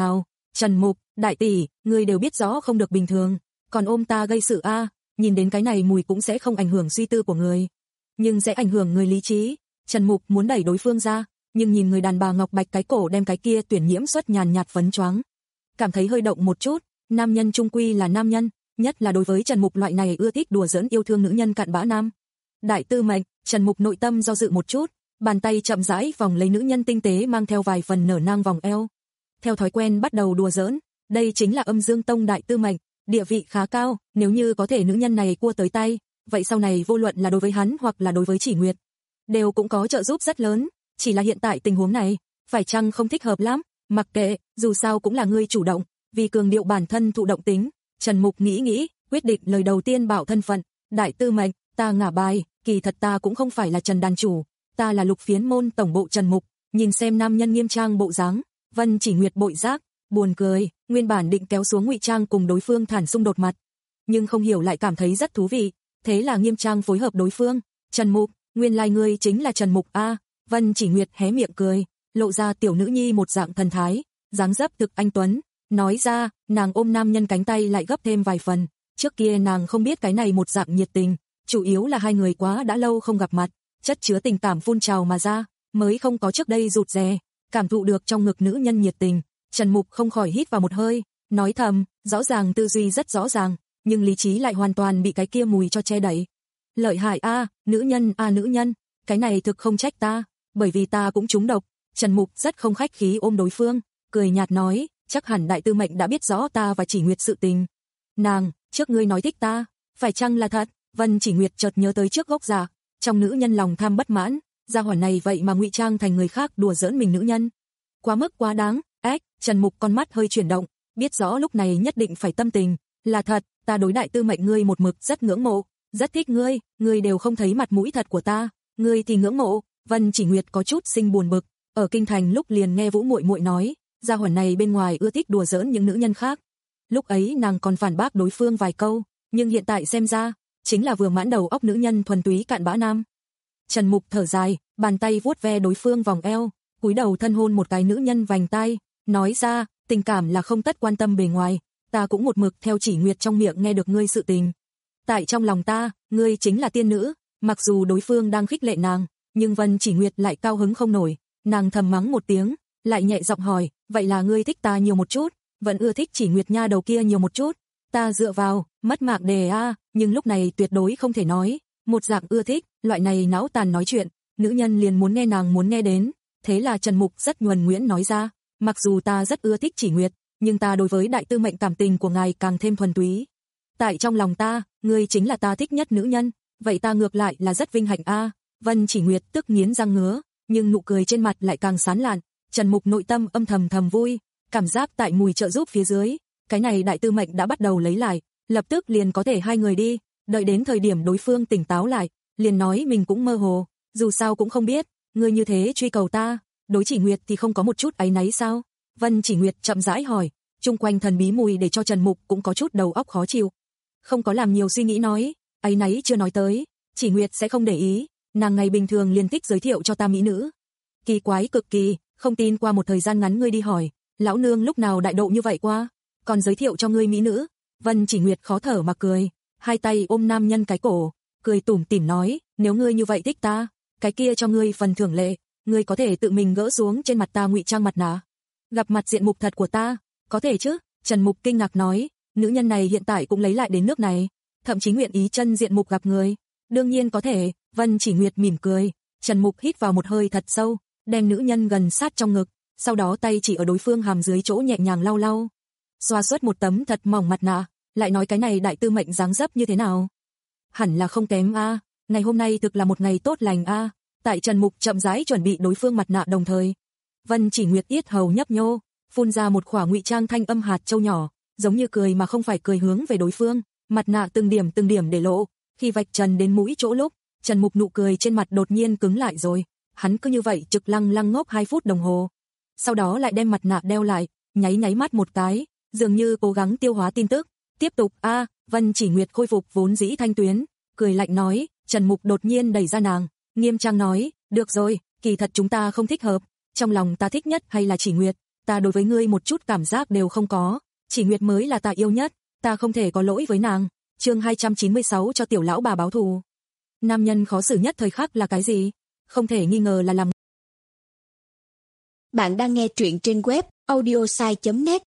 Trần Mục, đại tỷ, ngươi đều biết rõ không được bình thường, còn ôm ta gây sự a, nhìn đến cái này mùi cũng sẽ không ảnh hưởng suy tư của người, nhưng sẽ ảnh hưởng người lý trí. Trần Mục muốn đẩy đối phương ra, nhưng nhìn người đàn bà ngọc bạch cái cổ đem cái kia tuyển nhiễm xuất nhàn nhạt phấn choáng, cảm thấy hơi động một chút. Nam nhân trung quy là nam nhân, nhất là đối với Trần Mục loại này ưa thích đùa giỡn yêu thương nữ nhân cặn bã nam. Đại tư mệnh, Trần Mục nội tâm do dự một chút, bàn tay chậm rãi vòng lấy nữ nhân tinh tế mang theo vài phần nở nang vòng eo. Theo thói quen bắt đầu đùa giỡn, đây chính là Âm Dương Tông đại tư mệnh, địa vị khá cao, nếu như có thể nữ nhân này cua tới tay, vậy sau này vô luận là đối với hắn hoặc là đối với Chỉ Nguyệt, đều cũng có trợ giúp rất lớn, chỉ là hiện tại tình huống này, phải chăng không thích hợp lắm, mặc kệ, dù sao cũng là ngươi chủ động, vì cường điệu bản thân thụ động tính, Trần Mục nghĩ nghĩ, quyết định lời đầu tiên bảo thân phận, đại tư mệnh, ta ngả bài, kỳ thật ta cũng không phải là Trần đàn chủ, ta là Lục Phiến môn tổng bộ Trần Mục. Nhìn xem nam nhân nghiêm trang bộ dáng, Vân Chỉ Nguyệt bội giác, buồn cười, nguyên bản định kéo xuống ngụy trang cùng đối phương thản xung đột mặt, nhưng không hiểu lại cảm thấy rất thú vị, thế là nghiêm trang phối hợp đối phương. Trần Mục, nguyên lai ngươi chính là Trần Mục a. Vân Chỉ Nguyệt hé miệng cười, lộ ra tiểu nữ nhi một dạng thần thái, dáng dấp thực anh tuấn, nói ra, nàng ôm nam nhân cánh tay lại gấp thêm vài phần, trước kia nàng không biết cái này một dạng nhiệt tình, chủ yếu là hai người quá đã lâu không gặp mặt, chất chứa tình cảm phun trào mà ra, mới không có trước đây rụt rè, cảm thụ được trong ngực nữ nhân nhiệt tình, Trần Mục không khỏi hít vào một hơi, nói thầm, rõ ràng tư duy rất rõ ràng, nhưng lý trí lại hoàn toàn bị cái kia mùi cho che đậy. Lợi hại a, nữ nhân a nữ nhân, cái này thực không trách ta, bởi vì ta cũng trúng độc. Trần Mục rất không khách khí ôm đối phương, cười nhạt nói, chắc hẳn đại tư mệnh đã biết rõ ta và Chỉ Nguyệt sự tình. Nàng, trước ngươi nói thích ta, phải chăng là thật? Vân Chỉ Nguyệt chợt nhớ tới trước gốc giả, trong nữ nhân lòng tham bất mãn, gia hỏa này vậy mà ngụy trang thành người khác đùa giỡn mình nữ nhân. Quá mức quá đáng, ếch, Trần Mục con mắt hơi chuyển động, biết rõ lúc này nhất định phải tâm tình, là thật, ta đối đại tư mệnh ngươi một mực rất ngưỡng mộ, rất thích ngươi, ngươi đều không thấy mặt mũi thật của ta, ngươi thì ngưỡng mộ. Vân Chỉ Nguyệt có chút sinh buồn bực, ở kinh thành lúc liền nghe Vũ muội muội nói, gia hỏa này bên ngoài ưa thích đùa giỡn những nữ nhân khác. Lúc ấy nàng còn phản bác đối phương vài câu, nhưng hiện tại xem ra, chính là vừa mãn đầu óc nữ nhân thuần túy cạn bã nam. Trần Mục thở dài, bàn tay vuốt ve đối phương vòng eo, cúi đầu thân hôn một cái nữ nhân vành tai, nói ra, tình cảm là không tất quan tâm bề ngoài, ta cũng một mực theo Chỉ Nguyệt trong miệng nghe được ngươi sự tình. Tại trong lòng ta, ngươi chính là tiên nữ, mặc dù đối phương đang khích lệ nàng, nhưng Vân Chỉ Nguyệt lại cao hứng không nổi, nàng thầm mắng một tiếng, lại nhẹ giọng hỏi, vậy là ngươi thích ta nhiều một chút, vẫn ưa thích Chỉ Nguyệt nha đầu kia nhiều một chút. Ta dựa vào, mất mạng đề a, nhưng lúc này tuyệt đối không thể nói, một dạng ưa thích, loại này não tàn nói chuyện, nữ nhân liền muốn nghe nàng muốn nghe đến, thế là Trần Mục rất nhuần nhuyễn nói ra, mặc dù ta rất ưa thích Chỉ Nguyệt, nhưng ta đối với đại tư mệnh cảm tình của ngài càng thêm thuần túy. Tại trong lòng ta, ngươi chính là ta thích nhất nữ nhân, vậy ta ngược lại là rất vinh hạnh a. Vân Chỉ Nguyệt tức nghiến răng ngứa, nhưng nụ cười trên mặt lại càng sán lạn, Trần Mục nội tâm âm thầm thầm vui, cảm giác tại mùi trợ giúp phía dưới, cái này đại tư mệnh đã bắt đầu lấy lại, lập tức liền có thể hai người đi, đợi đến thời điểm đối phương tỉnh táo lại, liền nói mình cũng mơ hồ, dù sao cũng không biết, ngươi như thế truy cầu ta, đối Chỉ Nguyệt thì không có một chút áy náy sao? Vân Chỉ Nguyệt chậm rãi hỏi, chung quanh thần bí mùi để cho Trần Mục cũng có chút đầu óc khó chịu. Không có làm nhiều suy nghĩ nói, áy náy chưa nói tới, Chỉ Nguyệt sẽ không để ý, nàng ngày bình thường liền thích giới thiệu cho ta mỹ nữ. Kỳ quái cực kỳ, không tin qua một thời gian ngắn ngươi đi hỏi, lão nương lúc nào đại độ như vậy qua, còn giới thiệu cho ngươi mỹ nữ. Vân Chỉ Nguyệt khó thở mà cười, hai tay ôm nam nhân cái cổ, cười tủm tỉm nói, nếu ngươi như vậy thích ta, cái kia cho ngươi phần thưởng lệ, ngươi có thể tự mình gỡ xuống trên mặt ta ngụy trang mặt nạ, gặp mặt diện mục thật của ta, có thể chứ? Trần Mục kinh ngạc nói, nữ nhân này hiện tại cũng lấy lại đến nước này, thậm chí nguyện ý chân diện mục gặp người. Đương nhiên có thể. Vân Chỉ Nguyệt mỉm cười, Trần Mục hít vào một hơi thật sâu, đem nữ nhân gần sát trong ngực, sau đó tay chỉ ở đối phương hàm dưới chỗ nhẹ nhàng lau lau, xoa xuất một tấm thật mỏng mặt nạ, lại nói cái này đại tư mệnh dáng dấp như thế nào? Hẳn là không kém a, ngày hôm nay thực là một ngày tốt lành a. Tại Trần Mục chậm rãi chuẩn bị đối phương mặt nạ đồng thời, Vân Chỉ Nguyệt yết hầu nhấp nhô, phun ra một khỏa ngụy trang thanh âm hạt châu nhỏ, giống như cười mà không phải cười hướng về đối phương, mặt nạ từng điểm từng điểm để lộ, khi vạch trần đến mũi chỗ lúc, Trần Mục nụ cười trên mặt đột nhiên cứng lại rồi, hắn cứ như vậy trực lăng lăng ngốc hai phút đồng hồ, sau đó lại đem mặt nạ đeo lại, nháy nháy mắt một cái, dường như cố gắng tiêu hóa tin tức, tiếp tục a. Vân Chỉ Nguyệt khôi phục vốn dĩ thanh tuyến, cười lạnh nói, Trần Mục đột nhiên đẩy ra nàng, nghiêm trang nói, được rồi, kỳ thật chúng ta không thích hợp, trong lòng ta thích nhất hay là Chỉ Nguyệt, ta đối với ngươi một chút cảm giác đều không có, Chỉ Nguyệt mới là ta yêu nhất, ta không thể có lỗi với nàng. Chương hai trăm chín mươi sáu cho tiểu lão bà báo thù. Nam nhân khó xử nhất thời khắc là cái gì? Không thể nghi ngờ là làm. Bạn đang nghe truyện trên web audiosai chấm net.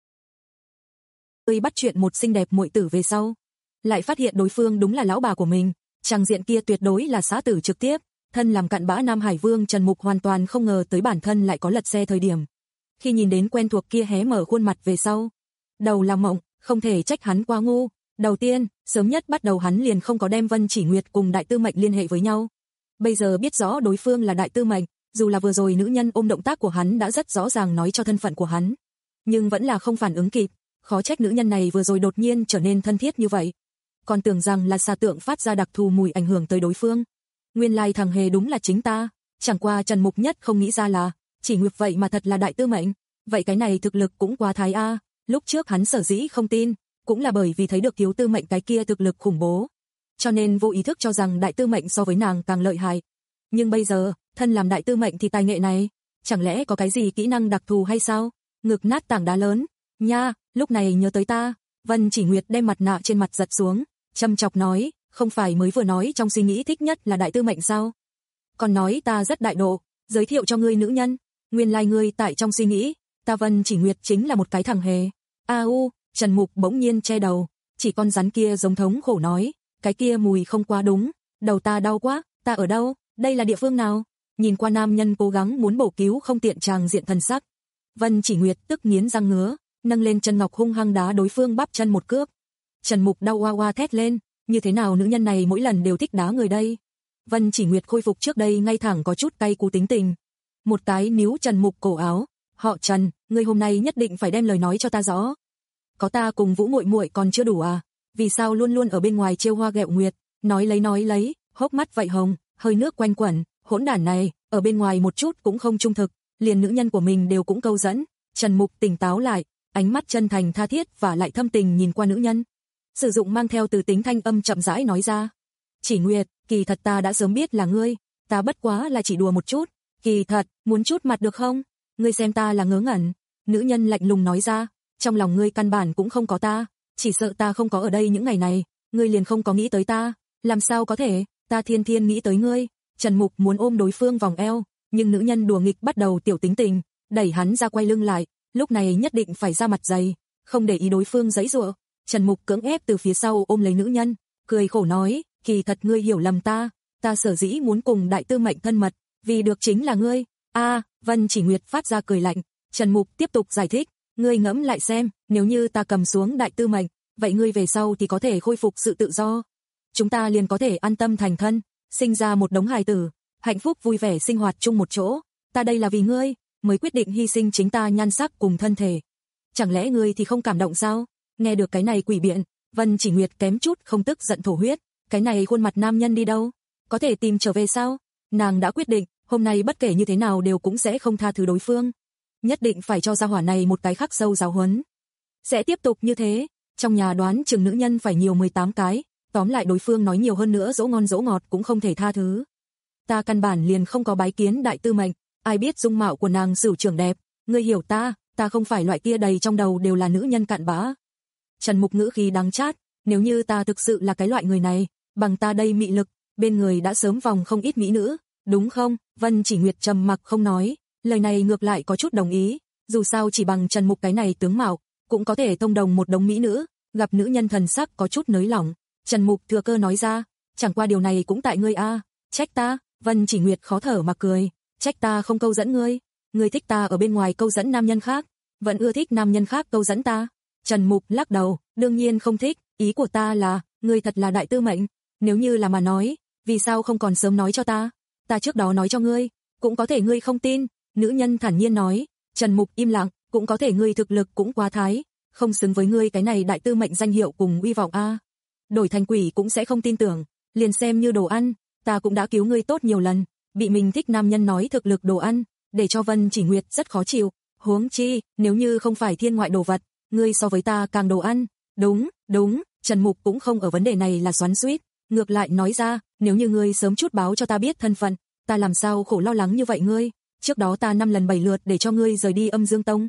Ngươi bắt chuyện một xinh đẹp muội tử về sau, lại phát hiện đối phương đúng là lão bà của mình, trang diện kia tuyệt đối là xã tử trực tiếp. Thân làm cặn bã Nam Hải Vương Trần Mục hoàn toàn không ngờ tới bản thân lại có lật xe thời điểm. Khi nhìn đến quen thuộc kia hé mở khuôn mặt về sau, đầu là mộng, không thể trách hắn quá ngu. Đầu tiên, sớm nhất bắt đầu hắn liền không có đem Vân Chỉ Nguyệt cùng Đại Tư Mệnh liên hệ với nhau. Bây giờ biết rõ đối phương là Đại Tư Mệnh, dù là vừa rồi nữ nhân ôm động tác của hắn đã rất rõ ràng nói cho thân phận của hắn, nhưng vẫn là không phản ứng kịp, khó trách nữ nhân này vừa rồi đột nhiên trở nên thân thiết như vậy. Còn tưởng rằng là xà tượng phát ra đặc thù mùi ảnh hưởng tới đối phương. Nguyên lai thằng hề đúng là chính ta, chẳng qua Trần Mục nhất không nghĩ ra là Chỉ Nguyệt vậy mà thật là Đại Tư Mệnh, vậy cái này thực lực cũng quá thái a. Lúc trước hắn sở dĩ không tin, cũng là bởi vì thấy được thiếu Tư Mệnh cái kia thực lực khủng bố, cho nên vô ý thức cho rằng Đại Tư Mệnh so với nàng càng lợi hại. Nhưng bây giờ, thân làm Đại Tư Mệnh thì tài nghệ này, chẳng lẽ có cái gì kỹ năng đặc thù hay sao? Ngực nát tảng đá lớn, nha, lúc này nhớ tới ta. Vân Chỉ Nguyệt đem mặt nạ trên mặt giật xuống, châm chọc nói, không phải mới vừa nói trong suy nghĩ thích nhất là Đại Tư Mệnh sao? Còn nói ta rất đại độ, giới thiệu cho ngươi nữ nhân, nguyên lai ngươi tại trong suy nghĩ, ta Vân Chỉ Nguyệt chính là một cái thằng hề. A u, Trần Mục bỗng nhiên che đầu, chỉ con rắn kia giống thống khổ nói, cái kia mùi không quá đúng, đầu ta đau quá, ta ở đâu, đây là địa phương nào? Nhìn qua nam nhân cố gắng muốn bổ cứu không tiện tràng diện thần sắc, Vân Chỉ Nguyệt tức nghiến răng ngứa, nâng lên chân ngọc hung hăng đá đối phương bắp chân một cước. Trần Mục đau oa oa thét lên, như thế nào nữ nhân này mỗi lần đều thích đá người đây? Vân Chỉ Nguyệt khôi phục trước đây ngay thẳng có chút cay cú tính tình, một cái níu Trần Mục cổ áo, họ Trần, ngươi hôm nay nhất định phải đem lời nói cho ta rõ. Có ta cùng Vũ muội muội còn chưa đủ à? Vì sao luôn luôn ở bên ngoài trêu hoa ghẹo nguyệt, nói lấy nói lấy, hốc mắt vậy hồng, hơi nước quanh quẩn, hỗn đản này, ở bên ngoài một chút cũng không trung thực, liền nữ nhân của mình đều cũng câu dẫn. Trần Mục tỉnh táo lại, ánh mắt chân thành tha thiết và lại thâm tình nhìn qua nữ nhân, sử dụng mang theo từ tính thanh âm chậm rãi nói ra, Chỉ Nguyệt, kỳ thật ta đã sớm biết là ngươi, ta bất quá là chỉ đùa một chút, kỳ thật, muốn chút mặt được không? Ngươi xem ta là ngớ ngẩn. Nữ nhân lạnh lùng nói ra, trong lòng ngươi căn bản cũng không có ta, chỉ sợ ta không có ở đây những ngày này, ngươi liền không có nghĩ tới ta, làm sao có thể, ta thiên thiên nghĩ tới ngươi. Trần Mục muốn ôm đối phương vòng eo, nhưng nữ nhân đùa nghịch bắt đầu tiểu tính tình, đẩy hắn ra quay lưng lại, lúc này nhất định phải ra mặt dày, không để ý đối phương giãy giụa. Trần Mục cưỡng ép từ phía sau ôm lấy nữ nhân, cười khổ nói, kỳ thật ngươi hiểu lầm ta, ta sở dĩ muốn cùng Đại Tư Mệnh thân mật, vì được chính là ngươi. A, à, Vân Chỉ Nguyệt phát ra cười lạnh. Trần Mục tiếp tục giải thích, ngươi ngẫm lại xem, nếu như ta cầm xuống Đại Tư Mệnh, vậy ngươi về sau thì có thể khôi phục sự tự do, chúng ta liền có thể an tâm thành thân, sinh ra một đống hài tử, hạnh phúc vui vẻ sinh hoạt chung một chỗ. Ta đây là vì ngươi mới quyết định hy sinh chính ta nhan sắc cùng thân thể, chẳng lẽ ngươi thì không cảm động sao? Nghe được cái này quỷ biện, Vân Chỉ Nguyệt kém chút không tức giận thổ huyết, cái này khuôn mặt nam nhân đi đâu, có thể tìm trở về sao? Nàng đã quyết định, hôm nay bất kể như thế nào đều cũng sẽ không tha thứ đối phương, nhất định phải cho gia hỏa này một cái khắc sâu giáo huấn. Sẽ tiếp tục như thế, trong nhà đoán chừng nữ nhân phải nhiều mười tám cái, tóm lại đối phương nói nhiều hơn nữa dỗ ngon dỗ ngọt cũng không thể tha thứ. Ta căn bản liền không có bái kiến Đại Tư Mệnh, ai biết dung mạo của nàng sửu trưởng đẹp, ngươi hiểu ta, ta không phải loại kia đầy trong đầu đều là nữ nhân cặn bã. Trần Mục ngữ khí đắng chát, nếu như ta thực sự là cái loại người này, bằng ta đây mị lực, bên người đã sớm vòng không ít mỹ nữ, đúng không? Vân Chỉ Nguyệt trầm mặc không nói, lời này ngược lại có chút đồng ý, dù sao chỉ bằng Trần Mục cái này tướng mạo, cũng có thể thông đồng một đống mỹ nữ. Gặp nữ nhân thần sắc có chút nới lỏng, Trần Mục thừa cơ nói ra, chẳng qua điều này cũng tại ngươi a. À. Trách ta? Vân Chỉ Nguyệt khó thở mà cười, trách ta không câu dẫn ngươi, ngươi thích ta ở bên ngoài câu dẫn nam nhân khác, vẫn ưa thích nam nhân khác câu dẫn ta. Trần Mục lắc đầu, đương nhiên không thích, ý của ta là, ngươi thật là Đại Tư Mệnh, nếu như là mà nói, vì sao không còn sớm nói cho ta, ta trước đó nói cho ngươi, cũng có thể ngươi không tin. Nữ nhân thản nhiên nói. Trần Mục im lặng, cũng có thể ngươi thực lực cũng quá thái, không xứng với ngươi cái này Đại Tư Mệnh danh hiệu cùng uy vọng a. À. Đổi thành quỷ cũng sẽ không tin tưởng, liền xem như đồ ăn, ta cũng đã cứu ngươi tốt nhiều lần, bị mình thích nam nhân nói thực lực đồ ăn, để cho Vân Chỉ Nguyệt rất khó chịu, huống chi, nếu như không phải thiên ngoại đồ vật, ngươi so với ta càng đồ ăn. Đúng, đúng, Trần Mục cũng không ở vấn đề này là xoắn xuýt, ngược lại nói ra, nếu như ngươi sớm chút báo cho ta biết thân phận, ta làm sao khổ lo lắng như vậy ngươi, trước đó ta năm lần bảy lượt để cho ngươi rời đi Âm Dương Tông,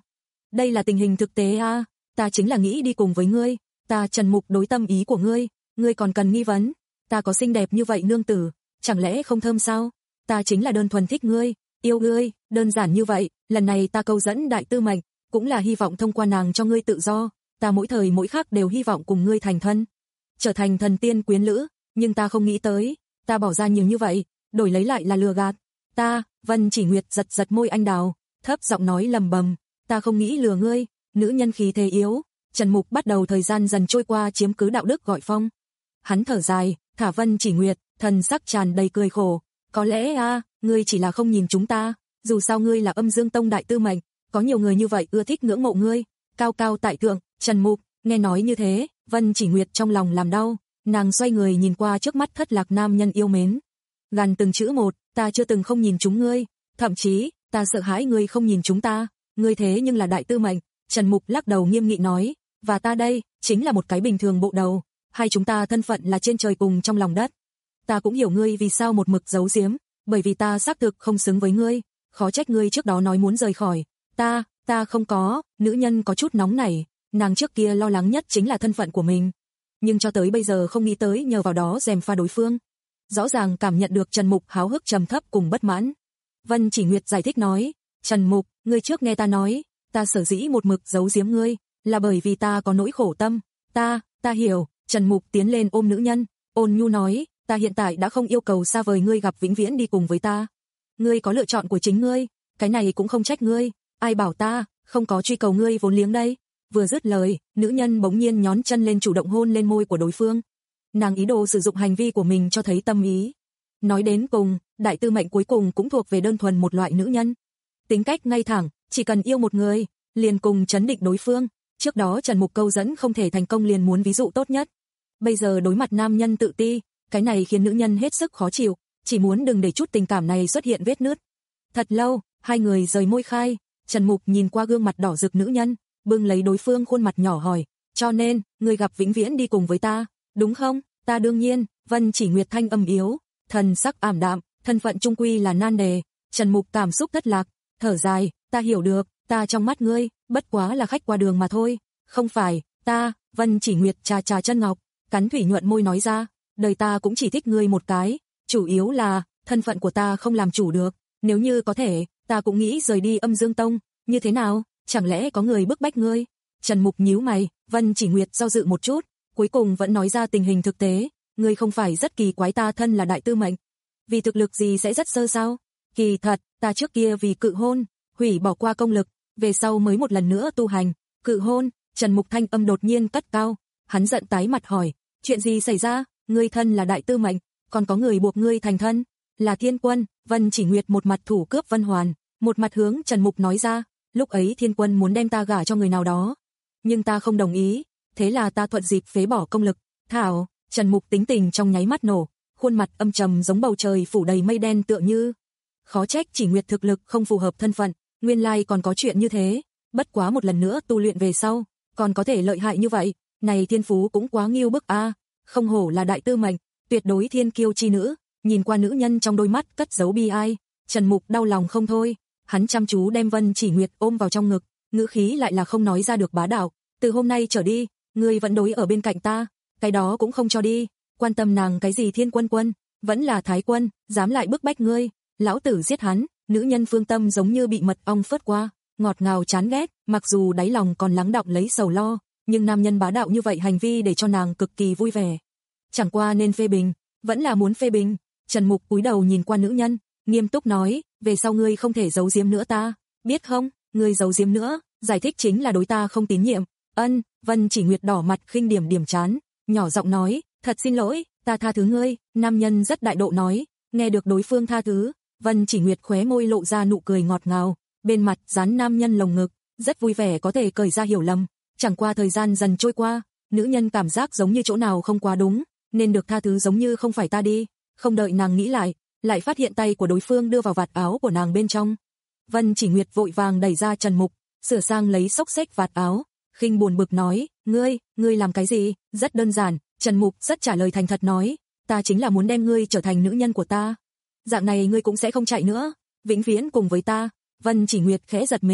đây là tình hình thực tế à, ta chính là nghĩ đi cùng với ngươi, ta Trần Mục đối tâm ý của ngươi, ngươi còn cần nghi vấn, ta có xinh đẹp như vậy nương tử, chẳng lẽ không thơm sao, ta chính là đơn thuần thích ngươi, yêu ngươi, đơn giản như vậy, lần này ta câu dẫn Đại Tư Mệnh, cũng là hy vọng thông qua nàng cho ngươi tự do, ta mỗi thời mỗi khắc đều hy vọng cùng ngươi thành thân, trở thành thần tiên quyến lữ, nhưng ta không nghĩ tới, ta bỏ ra nhiều như vậy, đổi lấy lại là lừa gạt. Ta, Vân Chỉ Nguyệt giật giật môi anh đào, thấp giọng nói lầm bầm, ta không nghĩ lừa ngươi, nữ nhân khí thế yếu. Trần Mục bắt đầu thời gian dần trôi qua chiếm cứ đạo đức gọi phong. Hắn thở dài, thả Vân Chỉ Nguyệt, thần sắc tràn đầy cười khổ, có lẽ a, ngươi chỉ là không nhìn chúng ta, dù sao ngươi là Âm Dương Tông Đại Tư Mệnh, có nhiều người như vậy ưa thích ngưỡng mộ ngươi, cao cao tại thượng. Trần Mục nghe nói như thế, Vân Chỉ Nguyệt trong lòng làm đau, nàng xoay người nhìn qua trước mắt thất lạc nam nhân yêu mến. Gằn từng chữ một, ta chưa từng không nhìn chúng ngươi, thậm chí, ta sợ hãi ngươi không nhìn chúng ta, ngươi thế nhưng là Đại Tư Mệnh. Trần Mục lắc đầu nghiêm nghị nói, và ta đây, chính là một cái bình thường bộ đầu, hai chúng ta thân phận là trên trời cùng trong lòng đất. Ta cũng hiểu ngươi vì sao một mực giấu giếm, bởi vì ta xác thực không xứng với ngươi, khó trách ngươi trước đó nói muốn rời khỏi, ta, ta không có, nữ nhân có chút nóng nảy, nàng trước kia lo lắng nhất chính là thân phận của mình, nhưng cho tới bây giờ không nghĩ tới nhờ vào đó gièm pha đối phương. Rõ ràng cảm nhận được Trần Mục háo hức trầm thấp cùng bất mãn. Vân Chỉ Nguyệt giải thích nói, Trần Mục, ngươi trước nghe ta nói, ta sở dĩ một mực giấu giếm ngươi, là bởi vì ta có nỗi khổ tâm, ta, ta hiểu. Trần Mục tiến lên ôm nữ nhân, ôn nhu nói, ta hiện tại đã không yêu cầu xa vời ngươi gặp vĩnh viễn đi cùng với ta. Ngươi có lựa chọn của chính ngươi, cái này cũng không trách ngươi, ai bảo ta, không có truy cầu ngươi vốn liếng đây. Vừa dứt lời, nữ nhân bỗng nhiên nhón chân lên chủ động hôn lên môi của đối phương. Nàng ý đồ sử dụng hành vi của mình cho thấy tâm ý. Nói đến cùng, Đại Tư Mệnh cuối cùng cũng thuộc về đơn thuần một loại nữ nhân. Tính cách ngay thẳng, chỉ cần yêu một người, liền cùng chấn định đối phương. Trước đó Trần Mục câu dẫn không thể thành công liền muốn ví dụ tốt nhất. Bây giờ đối mặt nam nhân tự ti, cái này khiến nữ nhân hết sức khó chịu, chỉ muốn đừng để chút tình cảm này xuất hiện vết nứt. Thật lâu, hai người rời môi khai, Trần Mục nhìn qua gương mặt đỏ rực nữ nhân, bưng lấy đối phương khuôn mặt nhỏ hỏi, cho nên, người gặp vĩnh viễn đi cùng với ta, đúng không? Ta đương nhiên. Vân Chỉ Nguyệt thanh âm yếu, thần sắc ảm đạm, thân phận trung quy là nan đề. Trần Mục cảm xúc thất lạc, thở dài, ta hiểu được, ta trong mắt ngươi, bất quá là khách qua đường mà thôi. Không phải, ta, Vân Chỉ Nguyệt trà trà chân ngọc, cắn thủy nhuận môi nói ra, đời ta cũng chỉ thích ngươi một cái, chủ yếu là, thân phận của ta không làm chủ được, nếu như có thể, ta cũng nghĩ rời đi Âm Dương Tông, như thế nào, chẳng lẽ có người bức bách ngươi? Trần Mục nhíu mày, Vân Chỉ Nguyệt do dự một chút, cuối cùng vẫn nói ra tình hình thực tế, ngươi không phải rất kỳ quái ta thân là Đại Tư Mệnh, vì thực lực gì sẽ rất sơ sao? Kỳ thật, ta trước kia vì cự hôn, hủy bỏ qua công lực, về sau mới một lần nữa tu hành, cự hôn. Trần Mục thanh âm đột nhiên cất cao, hắn giận tái mặt hỏi, chuyện gì xảy ra? Ngươi thân là Đại Tư Mệnh, còn có người buộc ngươi thành thân, là Thiên Quân. Vân Chỉ Nguyệt một mặt thủ cướp Vân Hoàn, một mặt hướng Trần Mục nói ra, lúc ấy Thiên Quân muốn đem ta gả cho người nào đó, nhưng ta không đồng ý, thế là ta thuận dịp phế bỏ công lực. Thảo, Trần Mục tính tình trong nháy mắt nổ, khuôn mặt âm trầm giống bầu trời phủ đầy mây đen tựa như. Khó trách Chỉ Nguyệt thực lực không phù hợp thân phận, nguyên lai còn có chuyện như thế, bất quá một lần nữa tu luyện về sau, còn có thể lợi hại như vậy, này thiên phú cũng quá nghiêu bức a, không hổ là Đại Tư Mệnh, tuyệt đối thiên kiêu chi nữ. Nhìn qua nữ nhân trong đôi mắt cất giấu bi ai, Trần Mục đau lòng không thôi, hắn chăm chú đem Vân Chỉ Nguyệt ôm vào trong ngực, ngữ khí lại là không nói ra được bá đạo, từ hôm nay trở đi, ngươi vẫn đối ở bên cạnh ta, cái đó cũng không cho đi, quan tâm nàng cái gì Thiên Quân Quân, vẫn là Thái Quân, dám lại bức bách ngươi, lão tử giết hắn. Nữ nhân phương tâm giống như bị mật ong phớt qua, ngọt ngào chán ghét, mặc dù đáy lòng còn lắng đọng lấy sầu lo, nhưng nam nhân bá đạo như vậy hành vi để cho nàng cực kỳ vui vẻ. Chẳng qua nên phê bình, vẫn là muốn phê bình. Trần Mục cúi đầu nhìn qua nữ nhân, nghiêm túc nói, về sau ngươi không thể giấu giếm nữa ta, biết không? Ngươi giấu giếm nữa, giải thích chính là đối ta không tín nhiệm. Ân. Vân Chỉ Nguyệt đỏ mặt khinh điểm điểm chán, nhỏ giọng nói, thật xin lỗi, ta tha thứ ngươi. Nam nhân rất đại độ nói, nghe được đối phương tha thứ, Vân Chỉ Nguyệt khóe môi lộ ra nụ cười ngọt ngào, bên mặt dán nam nhân lồng ngực, rất vui vẻ có thể cởi ra hiểu lầm. Chẳng qua thời gian dần trôi qua, nữ nhân cảm giác giống như chỗ nào không quá đúng, nên được tha thứ giống như không phải ta đi. Không đợi nàng nghĩ lại, lại phát hiện tay của đối phương đưa vào vạt áo của nàng bên trong. Vân Chỉ Nguyệt vội vàng đẩy ra Trần Mục, sửa sang lấy xốc xếch vạt áo, khinh buồn bực nói, ngươi, ngươi làm cái gì? Rất đơn giản. Trần Mục rất trả lời thành thật nói, ta chính là muốn đem ngươi trở thành nữ nhân của ta. Dạng này ngươi cũng sẽ không chạy nữa, vĩnh viễn cùng với ta. Vân Chỉ Nguyệt khẽ giật mình,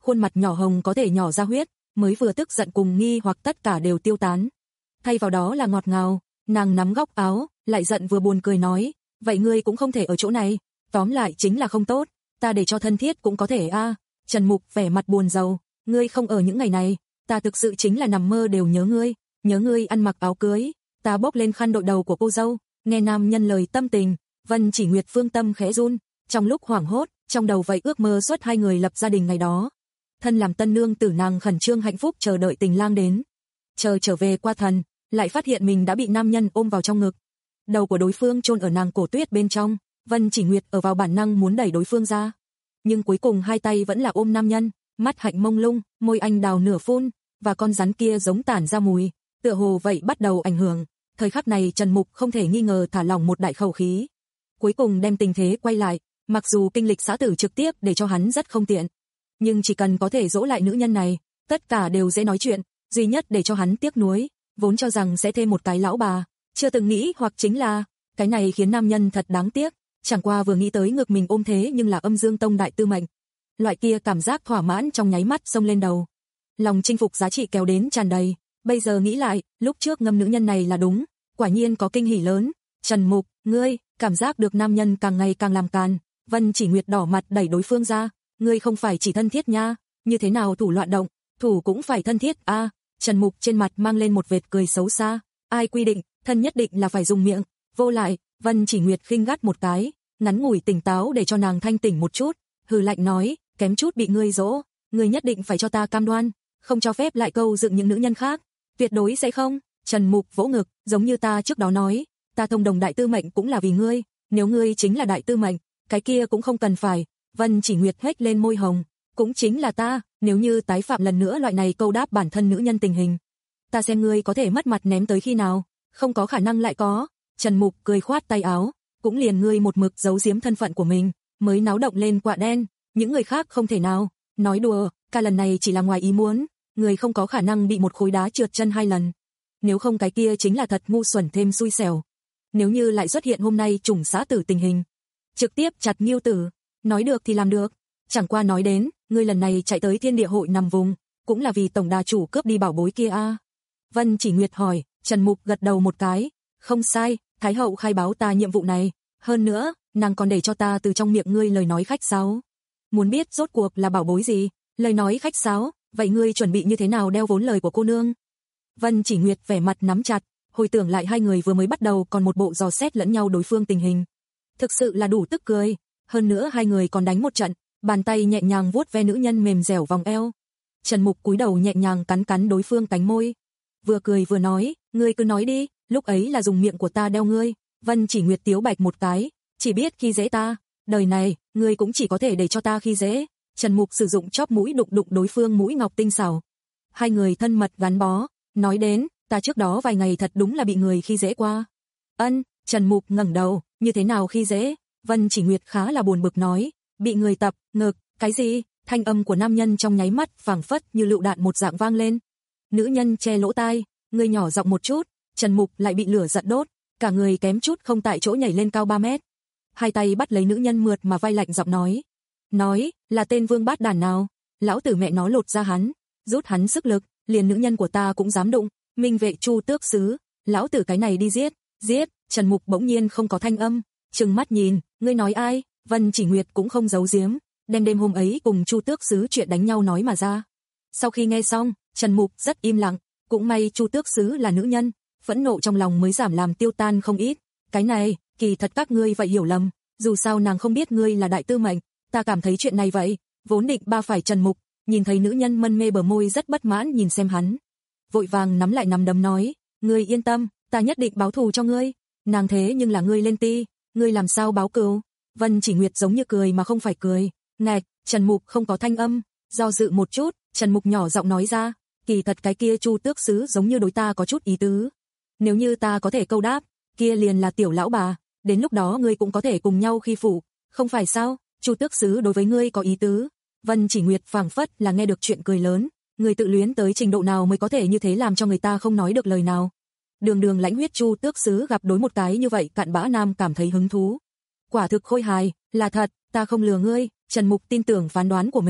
khuôn mặt nhỏ hồng có thể nhỏ ra huyết, mới vừa tức giận cùng nghi hoặc tất cả đều tiêu tán. Thay vào đó là ngọt ngào, nàng nắm góc áo, lại giận vừa buồn cười nói, vậy ngươi cũng không thể ở chỗ này, tóm lại chính là không tốt, ta để cho thân thiết cũng có thể a. À. Trần Mục vẻ mặt buồn rầu, ngươi không ở những ngày này, ta thực sự chính là nằm mơ đều nhớ ngươi, nhớ ngươi ăn mặc áo cưới, ta bốc lên khăn đội đầu của cô dâu, nghe nam nhân lời tâm tình, Vân Chỉ Nguyệt phương tâm khẽ run, trong lúc hoảng hốt, trong đầu vậy ước mơ suốt hai người lập gia đình ngày đó. Thân làm tân nương tử nàng khẩn trương hạnh phúc chờ đợi tình lang đến. Chờ trở về qua thần, lại phát hiện mình đã bị nam nhân ôm vào trong ngực. Đầu của đối phương chôn ở nàng cổ tuyết bên trong, Vân Chỉ Nguyệt ở vào bản năng muốn đẩy đối phương ra. Nhưng cuối cùng hai tay vẫn là ôm nam nhân, mắt hạnh mông lung, môi anh đào nửa phun, và con rắn kia giống tản ra mùi, tựa hồ vậy bắt đầu ảnh hưởng. Thời khắc này Trần Mục không thể nghi ngờ thả lỏng một đại khẩu khí. Cuối cùng đem tình thế quay lại, mặc dù kinh lịch xã tử trực tiếp để cho hắn rất không tiện. Nhưng chỉ cần có thể dỗ lại nữ nhân này, tất cả đều dễ nói chuyện, duy nhất để cho hắn tiếc nuối, vốn cho rằng sẽ thêm một cái lão bà, chưa từng nghĩ hoặc chính là, cái này khiến nam nhân thật đáng tiếc, chẳng qua vừa nghĩ tới ngực mình ôm thế nhưng là Âm Dương Tông đại tư mệnh. Loại kia cảm giác thỏa mãn trong nháy mắt xông lên đầu. Lòng chinh phục giá trị kéo đến tràn đầy, bây giờ nghĩ lại, lúc trước ngâm nữ nhân này là đúng, quả nhiên có kinh hỉ lớn. Trần Mục, ngươi, cảm giác được nam nhân càng ngày càng làm càn, Vân Chỉ Nguyệt đỏ mặt đẩy đối phương ra, ngươi không phải chỉ thân thiết nha, như thế nào thủ loạn động, thủ cũng phải thân thiết a. À, Trần Mục trên mặt mang lên một vệt cười xấu xa, ai quy định, thân nhất định là phải dùng miệng, vô lại, Vân Chỉ Nguyệt khinh gắt một cái, ngắn ngủi tỉnh táo để cho nàng thanh tỉnh một chút, hừ lạnh nói, kém chút bị ngươi dỗ, ngươi nhất định phải cho ta cam đoan, không cho phép lại câu dựng những nữ nhân khác, tuyệt đối sẽ không. Trần Mục vỗ ngực, giống như ta trước đó nói, ta thông đồng đại tư mệnh cũng là vì ngươi, nếu ngươi chính là đại tư mệnh, cái kia cũng không cần phải. Vân Chỉ Nguyệt hét lên môi hồng, cũng chính là ta, nếu như tái phạm lần nữa loại này câu đáp bản thân nữ nhân tình hình, ta xem ngươi có thể mất mặt ném tới khi nào, không có khả năng lại có. Trần Mục cười khoát tay áo, cũng liền ngươi một mực giấu giếm thân phận của mình, mới náo động lên quạ đen, những người khác không thể nào. Nói đùa, ca lần này chỉ là ngoài ý muốn, người không có khả năng bị một khối đá trượt chân hai lần. Nếu không cái kia chính là thật ngu xuẩn thêm xui xẻo. Nếu như lại xuất hiện hôm nay trùng xã tử tình hình, trực tiếp chặt Nghiêu tử, nói được thì làm được. Chẳng qua nói đến, ngươi lần này chạy tới Thiên Địa hội nằm vùng, cũng là vì tổng đà chủ cướp đi bảo bối kia a. À? Vân Chỉ Nguyệt hỏi, Trần Mục gật đầu một cái, không sai, Thái hậu khai báo ta nhiệm vụ này, hơn nữa, nàng còn để cho ta từ trong miệng ngươi lời nói khách sáo. Muốn biết rốt cuộc là bảo bối gì, lời nói khách sáo, vậy ngươi chuẩn bị như thế nào đeo vốn lời của cô nương? Vân Chỉ Nguyệt vẻ mặt nắm chặt, hồi tưởng lại hai người vừa mới bắt đầu còn một bộ dò xét lẫn nhau đối phương tình hình. Thực sự là đủ tức cười, hơn nữa hai người còn đánh một trận, bàn tay nhẹ nhàng vuốt ve nữ nhân mềm dẻo vòng eo. Trần Mục cúi đầu nhẹ nhàng cắn cắn đối phương cánh môi, vừa cười vừa nói, ngươi cứ nói đi, lúc ấy là dùng miệng của ta đeo ngươi. Vân Chỉ Nguyệt tiếu bạch một cái, chỉ biết khi dễ ta, đời này, ngươi cũng chỉ có thể để cho ta khi dễ. Trần Mục sử dụng chóp mũi đụng đụng đối phương mũi ngọc tinh xảo. Hai người thân mật gắn bó, nói đến, ta trước đó vài ngày thật đúng là bị người khi dễ qua. Ân, Trần Mục ngẩng đầu, như thế nào khi dễ? Vân Chỉ Nguyệt khá là buồn bực nói, bị người tập, ngực, cái gì? Thanh âm của nam nhân trong nháy mắt phảng phất như lựu đạn một dạng vang lên. Nữ nhân che lỗ tai, người nhỏ giọng một chút, Trần Mục lại bị lửa giận đốt, cả người kém chút không tại chỗ nhảy lên cao ba mét. Hai tay bắt lấy nữ nhân mượt mà vai lạnh giọng nói. Nói, là tên vương bát đàn nào? Lão tử mẹ nó lột ra hắn, rút hắn sức lực, liền nữ nhân của ta cũng dám đụng, minh vệ Chu Tước Sứ, lão tử cái này đi giết, giết. Trần Mục bỗng nhiên không có thanh âm, trừng mắt nhìn, ngươi nói ai? Vân Chỉ Nguyệt cũng không giấu giếm, đem đêm hôm ấy cùng Chu Tước Sứ chuyện đánh nhau nói mà ra. Sau khi nghe xong, Trần Mục rất im lặng, cũng may Chu Tước Sứ là nữ nhân, phẫn nộ trong lòng mới giảm làm tiêu tan không ít. Cái này, kỳ thật các ngươi vậy hiểu lầm, dù sao nàng không biết ngươi là đại tư mệnh, ta cảm thấy chuyện này vậy, vốn định ba phải Trần Mục, nhìn thấy nữ nhân mân mê bờ môi rất bất mãn nhìn xem hắn. Vội vàng nắm lại nắm đấm nói, ngươi yên tâm, ta nhất định báo thù cho ngươi, nàng thế nhưng là ngươi lên ti, ngươi làm sao báo cừu? Vân Chỉ Nguyệt giống như cười mà không phải cười, ngạch. Trần Mục không có thanh âm, do dự một chút, Trần Mục nhỏ giọng nói ra, kỳ thật cái kia Chu Tước Sứ giống như đối ta có chút ý tứ. Nếu như ta có thể câu đáp, kia liền là tiểu lão bà, đến lúc đó ngươi cũng có thể cùng nhau khi phụ, không phải sao? Chu Tước Sứ đối với ngươi có ý tứ. Vân Chỉ Nguyệt phảng phất là nghe được chuyện cười lớn, người tự luyến tới trình độ nào mới có thể như thế làm cho người ta không nói được lời nào. Đường đường lãnh huyết Chu Tước Sứ gặp đối một cái như vậy cặn bã nam cảm thấy hứng thú. Quả thực khôi hài, là thật, ta không lừa ngươi. Trần Mục tin tưởng phán đoán của mình,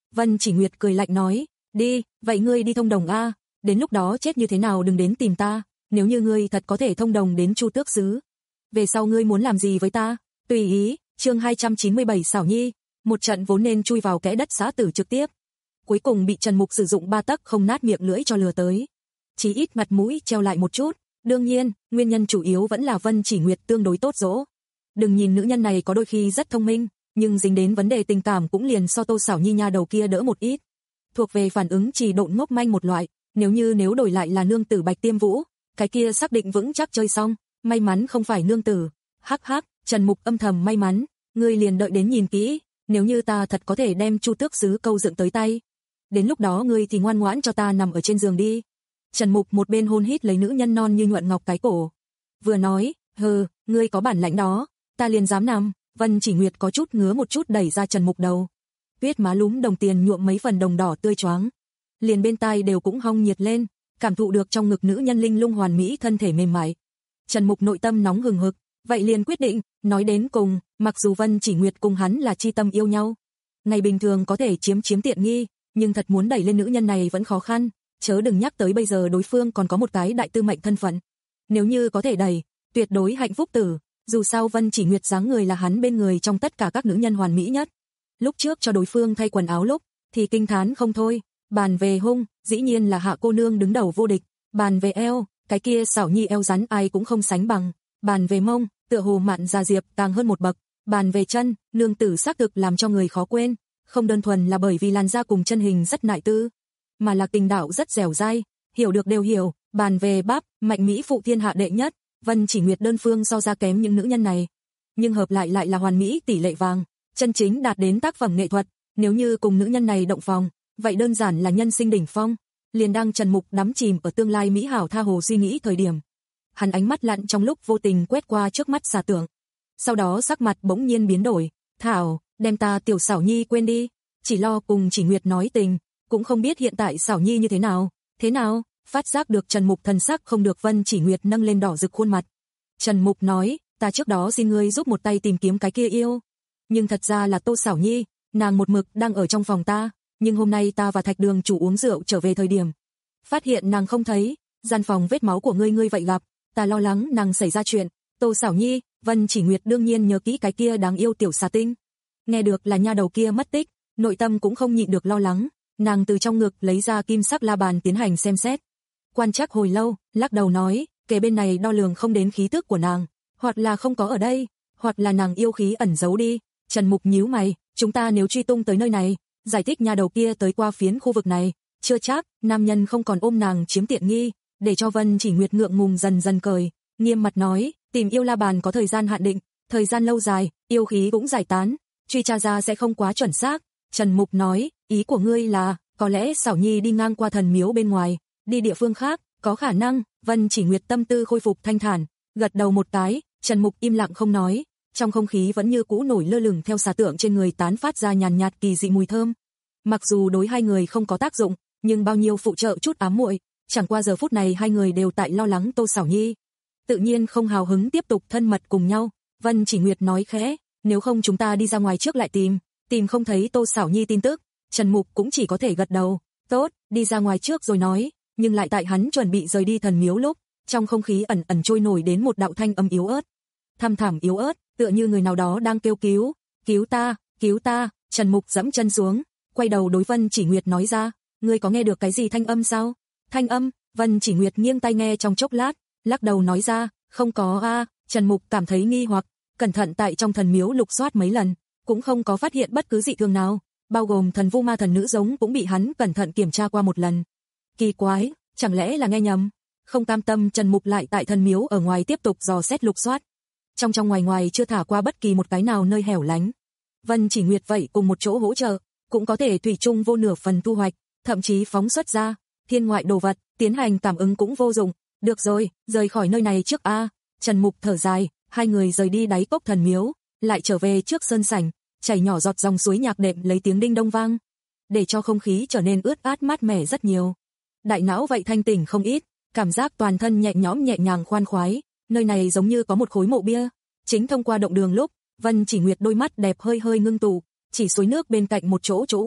Vân Chỉ Nguyệt cười lạnh nói, đi, vậy ngươi đi thông đồng a, đến lúc đó chết như thế nào đừng đến tìm ta, nếu như ngươi thật có thể thông đồng đến Chu Tước xứ. Về sau ngươi muốn làm gì với ta, tùy ý. Chương hai trăm chín mươi bảy xảo nhi, một trận vốn nên chui vào kẽ đất xã tử trực tiếp. Cuối cùng bị Trần Mục sử dụng ba tấc không nát miệng lưỡi cho lừa tới. Chí ít mặt mũi treo lại một chút, đương nhiên, nguyên nhân chủ yếu vẫn là Vân Chỉ Nguyệt tương đối tốt dỗ. Đừng nhìn nữ nhân này có đôi khi rất thông minh, nhưng dính đến vấn đề tình cảm cũng liền so Tô Xảo Nhi nha đầu kia đỡ một ít. Thuộc về phản ứng trì độn ngốc manh một loại, nếu như nếu đổi lại là nương tử Bạch Tiêm Vũ, cái kia xác định vững chắc chơi xong, may mắn không phải nương tử. Hắc hắc, Trần Mục âm thầm may mắn, ngươi liền đợi đến nhìn kỹ, nếu như ta thật có thể đem Chu Tước xứ câu dựng tới tay, đến lúc đó ngươi thì ngoan ngoãn cho ta nằm ở trên giường đi. Trần Mục một bên hôn hít lấy nữ nhân non như nhuận ngọc cái cổ, vừa nói, hừ, ngươi có bản lãnh đó, ta liền dám nằm. Vân Chỉ Nguyệt có chút ngứa một chút đẩy ra Trần Mục đầu, tuyết má lúm đồng tiền nhuộm mấy phần đồng đỏ tươi choáng, liền bên tai đều cũng hong nhiệt lên, cảm thụ được trong ngực nữ nhân linh lung hoàn mỹ thân thể mềm mại. Trần Mục nội tâm nóng hừng hực, vậy liền quyết định, nói đến cùng, mặc dù Vân Chỉ Nguyệt cùng hắn là chi tâm yêu nhau, ngày bình thường có thể chiếm chiếm tiện nghi, nhưng thật muốn đẩy lên nữ nhân này vẫn khó khăn, chớ đừng nhắc tới bây giờ đối phương còn có một cái đại tư mệnh thân phận. Nếu như có thể đẩy, tuyệt đối hạnh phúc tử, dù sao Vân Chỉ Nguyệt dáng người là hắn bên người trong tất cả các nữ nhân hoàn mỹ nhất. Lúc trước cho đối phương thay quần áo lúc, thì kinh thán không thôi, bàn về hung, dĩ nhiên là Hạ cô nương đứng đầu vô địch, bàn về eo, cái kia Xảo Nhi eo rắn ai cũng không sánh bằng, bàn về mông, tựa hồ Mạn Gia Diệp càng hơn một bậc, bàn về chân, nương tử xác thực làm cho người khó quên, không đơn thuần là bởi vì làn da cùng chân hình rất nại tư, mà là tình đạo rất dẻo dai, hiểu được đều hiểu, bàn về bắp, mạnh mỹ phụ thiên hạ đệ nhất, Vân Chỉ Nguyệt đơn phương so ra kém những nữ nhân này, nhưng hợp lại lại là hoàn mỹ tỷ lệ vàng, chân chính đạt đến tác phẩm nghệ thuật, nếu như cùng nữ nhân này động phòng, vậy đơn giản là nhân sinh đỉnh phong. Liền đang Trần Mục đắm chìm ở tương lai mỹ hảo tha hồ suy nghĩ thời điểm, hắn ánh mắt lặn trong lúc vô tình quét qua trước mắt Xà Tưởng, sau đó sắc mặt bỗng nhiên biến đổi, "Thảo, đem ta tiểu Xảo Nhi quên đi, chỉ lo cùng Chỉ Nguyệt nói tình, cũng không biết hiện tại Xảo Nhi như thế nào." "Thế nào?" Phát giác được Trần Mục thần sắc không được, Vân Chỉ Nguyệt nâng lên đỏ rực khuôn mặt. Trần Mục nói, "Ta trước đó xin ngươi giúp một tay tìm kiếm cái kia yêu, nhưng thật ra là Tô Xảo Nhi, nàng một mực đang ở trong phòng ta, nhưng hôm nay ta và Thạch Đường chủ uống rượu trở về thời điểm, phát hiện nàng không thấy, gian phòng vết máu của ngươi ngươi vậy gặp, ta lo lắng nàng xảy ra chuyện." Tô Xảo Nhi, Vân Chỉ Nguyệt đương nhiên nhớ kỹ cái kia đáng yêu tiểu xà tinh. Nghe được là nha đầu kia mất tích, nội tâm cũng không nhịn được lo lắng, nàng từ trong ngực lấy ra kim sắc la bàn tiến hành xem xét. Quan trắc hồi lâu, lắc đầu nói, kề bên này đo lường không đến khí tức của nàng, hoặc là không có ở đây, hoặc là nàng yêu khí ẩn giấu đi. Trần Mục nhíu mày, chúng ta nếu truy tung tới nơi này, giải thích nha đầu kia tới qua phiến khu vực này, chưa chắc nam nhân không còn ôm nàng chiếm tiện nghi, để cho Vân Chỉ Nguyệt ngượng ngùng dần dần cười, nghiêm mặt nói, tìm yêu la bàn có thời gian hạn định, thời gian lâu dài, yêu khí cũng giải tán, truy tra ra sẽ không quá chuẩn xác. Trần Mục nói, ý của ngươi là, có lẽ Xảo Nhi đi ngang qua thần miếu bên ngoài, đi địa phương khác, có khả năng. Vân Chỉ Nguyệt tâm tư khôi phục thanh thản, gật đầu một cái. Trần Mục im lặng không nói, trong không khí vẫn như cũ nổi lơ lửng theo xà tượng trên người tán phát ra nhàn nhạt kỳ dị mùi thơm. Mặc dù đối hai người không có tác dụng, nhưng bao nhiêu phụ trợ chút ám muội, chẳng qua giờ phút này hai người đều tại lo lắng Tô Xảo Nhi, tự nhiên không hào hứng tiếp tục thân mật cùng nhau. Vân Chỉ Nguyệt nói khẽ, nếu không chúng ta đi ra ngoài trước lại tìm, tìm không thấy Tô Xảo Nhi tin tức. Trần Mục cũng chỉ có thể gật đầu, tốt, đi ra ngoài trước rồi nói, nhưng lại tại hắn chuẩn bị rời đi thần miếu lúc, trong không khí ẩn ẩn trôi nổi đến một đạo thanh âm yếu ớt, thăm thẳm yếu ớt, tựa như người nào đó đang kêu cứu, cứu ta, cứu ta. Trần Mục giẫm chân xuống, quay đầu đối Vân Chỉ Nguyệt nói ra, ngươi có nghe được cái gì thanh âm sao? Thanh âm? Vân Chỉ Nguyệt nghiêng tai nghe trong chốc lát, lắc đầu nói ra, không có a. À. Trần Mục cảm thấy nghi hoặc, cẩn thận tại trong thần miếu lục soát mấy lần, cũng không có phát hiện bất cứ dị thường nào, bao gồm thần vu ma thần nữ giống cũng bị hắn cẩn thận kiểm tra qua một lần. Kỳ quái, chẳng lẽ là nghe nhầm? Không cam tâm, Trần Mục lại tại thần miếu ở ngoài tiếp tục dò xét lục soát. Trong trong ngoài ngoài chưa thả qua bất kỳ một cái nào nơi hẻo lánh. Vân Chỉ Nguyệt vậy cùng một chỗ hỗ trợ, cũng có thể thủy chung vô nửa phần thu hoạch, thậm chí phóng xuất ra thiên ngoại đồ vật, tiến hành cảm ứng cũng vô dụng. Được rồi, rời khỏi nơi này trước a. À. Trần Mục thở dài, hai người rời đi đáy cốc thần miếu, lại trở về trước sơn sảnh, chảy nhỏ giọt dòng suối nhạc đệm lấy tiếng đinh đông vang, để cho không khí trở nên ướt át mát mẻ rất nhiều. Đại não vậy thanh tỉnh không ít, cảm giác toàn thân nhẹ nhõm nhẹ nhàng khoan khoái, nơi này giống như có một khối mộ bia. Chính thông qua động đường lúc, Vân Chỉ Nguyệt đôi mắt đẹp hơi hơi ngưng tụ, chỉ suối nước bên cạnh một chỗ chỗ khuất,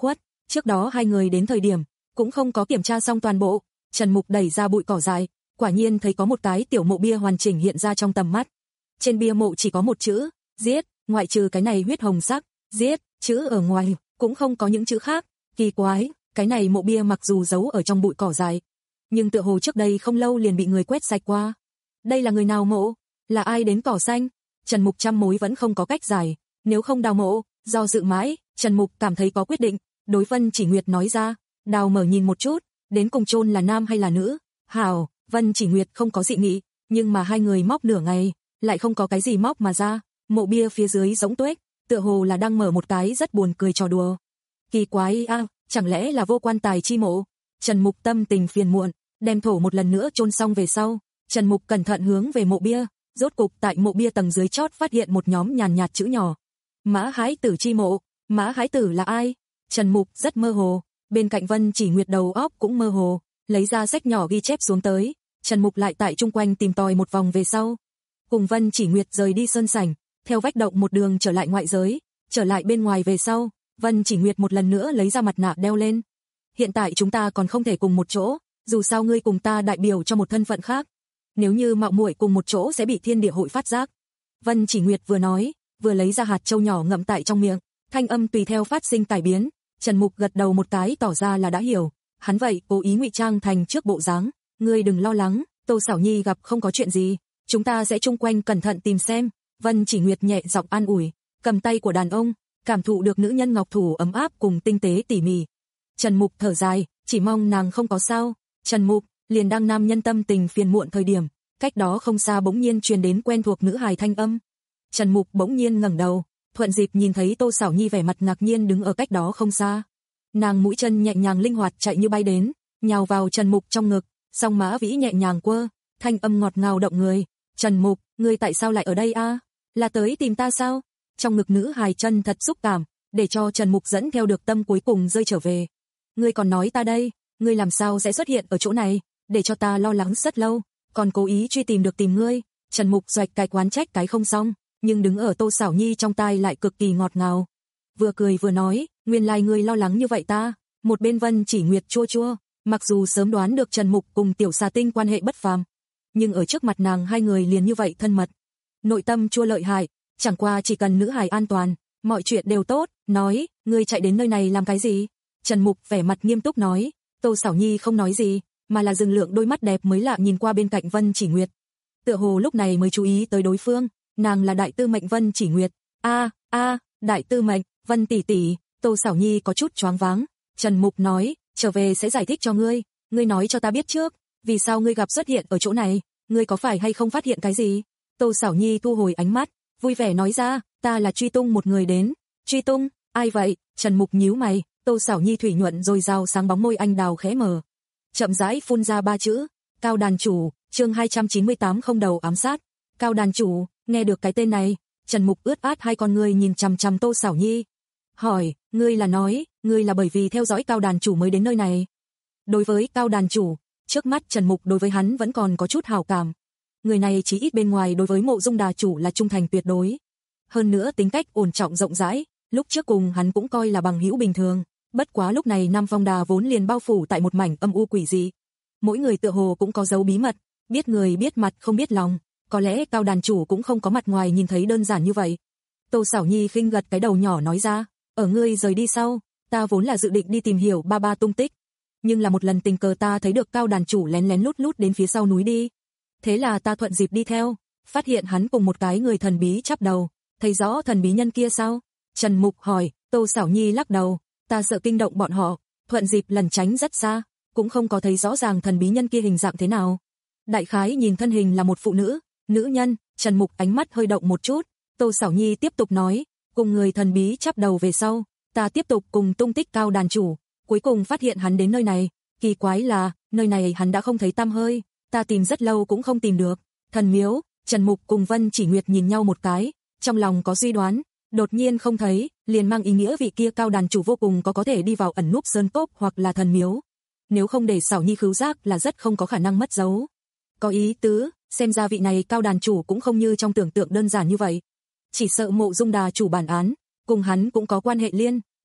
Trước đó hai người đến thời điểm, cũng không có kiểm tra xong toàn bộ. Trần Mục đẩy ra bụi cỏ dài, quả nhiên thấy có một cái tiểu mộ bia hoàn chỉnh hiện ra trong tầm mắt. Trên bia mộ chỉ có một chữ, giết, ngoại trừ cái này huyết hồng sắc, giết, chữ ở ngoài, cũng không có những chữ khác. Kỳ quái, cái này mộ bia mặc dù giấu ở trong bụi cỏ dài, nhưng tựa hồ trước đây không lâu liền bị người quét sạch qua. Đây là người nào mộ? Là ai đến cỏ xanh? Trần Mục trăm mối vẫn không có cách giải, nếu không đào mộ, do dự mãi, Trần Mục cảm thấy có quyết định, đối Vân Chỉ Nguyệt nói ra, đào mở nhìn một chút, đến cùng chôn là nam hay là nữ? Hảo, Vân Chỉ Nguyệt không có dị nghị, nhưng mà hai người móc nửa ngày, lại không có cái gì móc mà ra, mộ bia phía dưới giống tuếch, tựa hồ là đang mở một cái rất buồn cười trò đùa. Kỳ quái a, à, chẳng lẽ là vô quan tài chi mộ? Trần Mục tâm tình phiền muộn, đem thổ một lần nữa chôn xong về sau, Trần Mục cẩn thận hướng về mộ bia, rốt cục tại mộ bia tầng dưới chót phát hiện một nhóm nhàn nhạt chữ nhỏ. Mã Hái Tử chi mộ, Mã Hái Tử là ai? Trần Mục rất mơ hồ, bên cạnh Vân Chỉ Nguyệt đầu óc cũng mơ hồ, lấy ra sách nhỏ ghi chép xuống tới, Trần Mục lại tại chung quanh tìm tòi một vòng về sau, cùng Vân Chỉ Nguyệt rời đi sơn sảnh, theo vách động một đường trở lại ngoại giới, trở lại bên ngoài về sau, Vân Chỉ Nguyệt một lần nữa lấy ra mặt nạ đeo lên. Hiện tại chúng ta còn không thể cùng một chỗ, dù sao ngươi cùng ta đại biểu cho một thân phận khác. Nếu như mạo muội cùng một chỗ sẽ bị thiên địa hội phát giác. Vân Chỉ Nguyệt vừa nói, vừa lấy ra hạt châu nhỏ ngậm tại trong miệng, thanh âm tùy theo phát sinh cải biến. Trần Mục gật đầu một cái tỏ ra là đã hiểu, hắn vậy cố ý ngụy trang thành trước bộ dáng, ngươi đừng lo lắng, Tô Sảo Nhi gặp không có chuyện gì, chúng ta sẽ chung quanh cẩn thận tìm xem. Vân Chỉ Nguyệt nhẹ giọng an ủi, cầm tay của đàn ông, cảm thụ được nữ nhân ngọc thủ ấm áp cùng tinh tế tỉ mỉ. Trần Mục thở dài, chỉ mong nàng không có sao. Trần Mục liền đang nam nhân tâm tình phiền muộn thời điểm, cách đó không xa bỗng nhiên truyền đến quen thuộc nữ hài thanh âm. Trần Mục bỗng nhiên ngẩng đầu, thuận dịp nhìn thấy Tô Sảo Nhi vẻ mặt ngạc nhiên đứng ở cách đó không xa. Nàng mũi chân nhẹ nhàng linh hoạt chạy như bay đến, nhào vào Trần Mục trong ngực, song mã vĩ nhẹ nhàng quơ, thanh âm ngọt ngào động người. Trần Mục, ngươi tại sao lại ở đây a? Là tới tìm ta sao? Trong ngực nữ hài chân thật xúc cảm, để cho Trần Mục dẫn theo được tâm cuối cùng rơi trở về. Ngươi còn nói ta đây, ngươi làm sao sẽ xuất hiện ở chỗ này, để cho ta lo lắng rất lâu, còn cố ý truy tìm được tìm ngươi. Trần Mục doạch cái quán trách cái không xong, nhưng đứng ở Tô Sảo Nhi trong tai lại cực kỳ ngọt ngào. Vừa cười vừa nói, nguyên lai ngươi lo lắng như vậy ta. Một bên Vân Chỉ Nguyệt chua chua, mặc dù sớm đoán được Trần Mục cùng Tiểu Xà Tinh quan hệ bất phàm, nhưng ở trước mặt nàng hai người liền như vậy thân mật. Nội tâm chua lợi hại, chẳng qua chỉ cần nữ hài an toàn, mọi chuyện đều tốt. Nói, ngươi chạy đến nơi này làm cái gì? Trần Mục vẻ mặt nghiêm túc nói. Tô Sảo Nhi không nói gì, mà là dừng lượng đôi mắt đẹp mới lạ nhìn qua bên cạnh Vân Chỉ Nguyệt. Tựa hồ lúc này mới chú ý tới đối phương, nàng là đại tư mệnh Vân Chỉ Nguyệt. A, a, đại tư mệnh, Vân tỷ tỷ. Tô Sảo Nhi có chút choáng váng. Trần Mục nói, trở về sẽ giải thích cho ngươi, ngươi nói cho ta biết trước, vì sao ngươi gặp xuất hiện ở chỗ này, ngươi có phải hay không phát hiện cái gì? Tô Sảo Nhi thu hồi ánh mắt, vui vẻ nói ra, ta là truy tung một người đến. Truy tung, ai vậy? Trần Mục nhíu mày. Tô Sảo Nhi thủy nhuận rồi rào sáng bóng môi anh đào khẽ mở, chậm rãi phun ra ba chữ, Cao đàn chủ. Chương hai trăm chín mươi tám không đầu ám sát. Cao đàn chủ, nghe được cái tên này, Trần Mục ướt át hai con ngươi nhìn chằm chằm Tô Sảo Nhi. Hỏi, ngươi là nói, ngươi là bởi vì theo dõi Cao đàn chủ mới đến nơi này? Đối với Cao đàn chủ, trước mắt Trần Mục đối với hắn vẫn còn có chút hảo cảm. Người này chí ít bên ngoài đối với Mộ Dung đà chủ là trung thành tuyệt đối. Hơn nữa tính cách ổn trọng rộng rãi, lúc trước cùng hắn cũng coi là bằng hữu bình thường. Bất quá lúc này Nam Phong Đà vốn liền bao phủ tại một mảnh âm u quỷ dị. Mỗi người tựa hồ cũng có dấu bí mật, biết người biết mặt không biết lòng, có lẽ Cao đàn chủ cũng không có mặt ngoài nhìn thấy đơn giản như vậy. Tô Sảo Nhi khinh gật cái đầu nhỏ nói ra, ở ngươi rời đi sau, ta vốn là dự định đi tìm hiểu ba ba tung tích, nhưng là một lần tình cờ ta thấy được Cao đàn chủ lén lén lút lút đến phía sau núi đi. Thế là ta thuận dịp đi theo, phát hiện hắn cùng một cái người thần bí chắp đầu, thấy rõ thần bí nhân kia sao? Trần Mục hỏi. Tô Sảo Nhi lắc đầu, ta sợ kinh động bọn họ, thuận dịp lẩn tránh rất xa, cũng không có thấy rõ ràng thần bí nhân kia hình dạng thế nào. Đại khái nhìn thân hình là một phụ nữ, nữ nhân. Trần Mục ánh mắt hơi động một chút. Tô Sảo Nhi tiếp tục nói, cùng người thần bí chắp đầu về sau, ta tiếp tục cùng tung tích Cao đàn chủ, cuối cùng phát hiện hắn đến nơi này. Kỳ quái là, nơi này hắn đã không thấy tăm hơi, ta tìm rất lâu cũng không tìm được. Thần miếu. Trần Mục cùng Vân Chỉ Nguyệt nhìn nhau một cái, trong lòng có suy đoán, đột nhiên không thấy, liền mang ý nghĩa vị kia Cao đàn chủ vô cùng có có thể đi vào ẩn núp sơn cốc hoặc là thần miếu. Nếu không để Sảo Nhi khứu giác là rất không có khả năng mất dấu. Có ý tứ, xem ra vị này Cao đàn chủ cũng không như trong tưởng tượng đơn giản như vậy. Chỉ sợ Mộ Dung đà chủ bản án, cùng hắn cũng có quan hệ liên.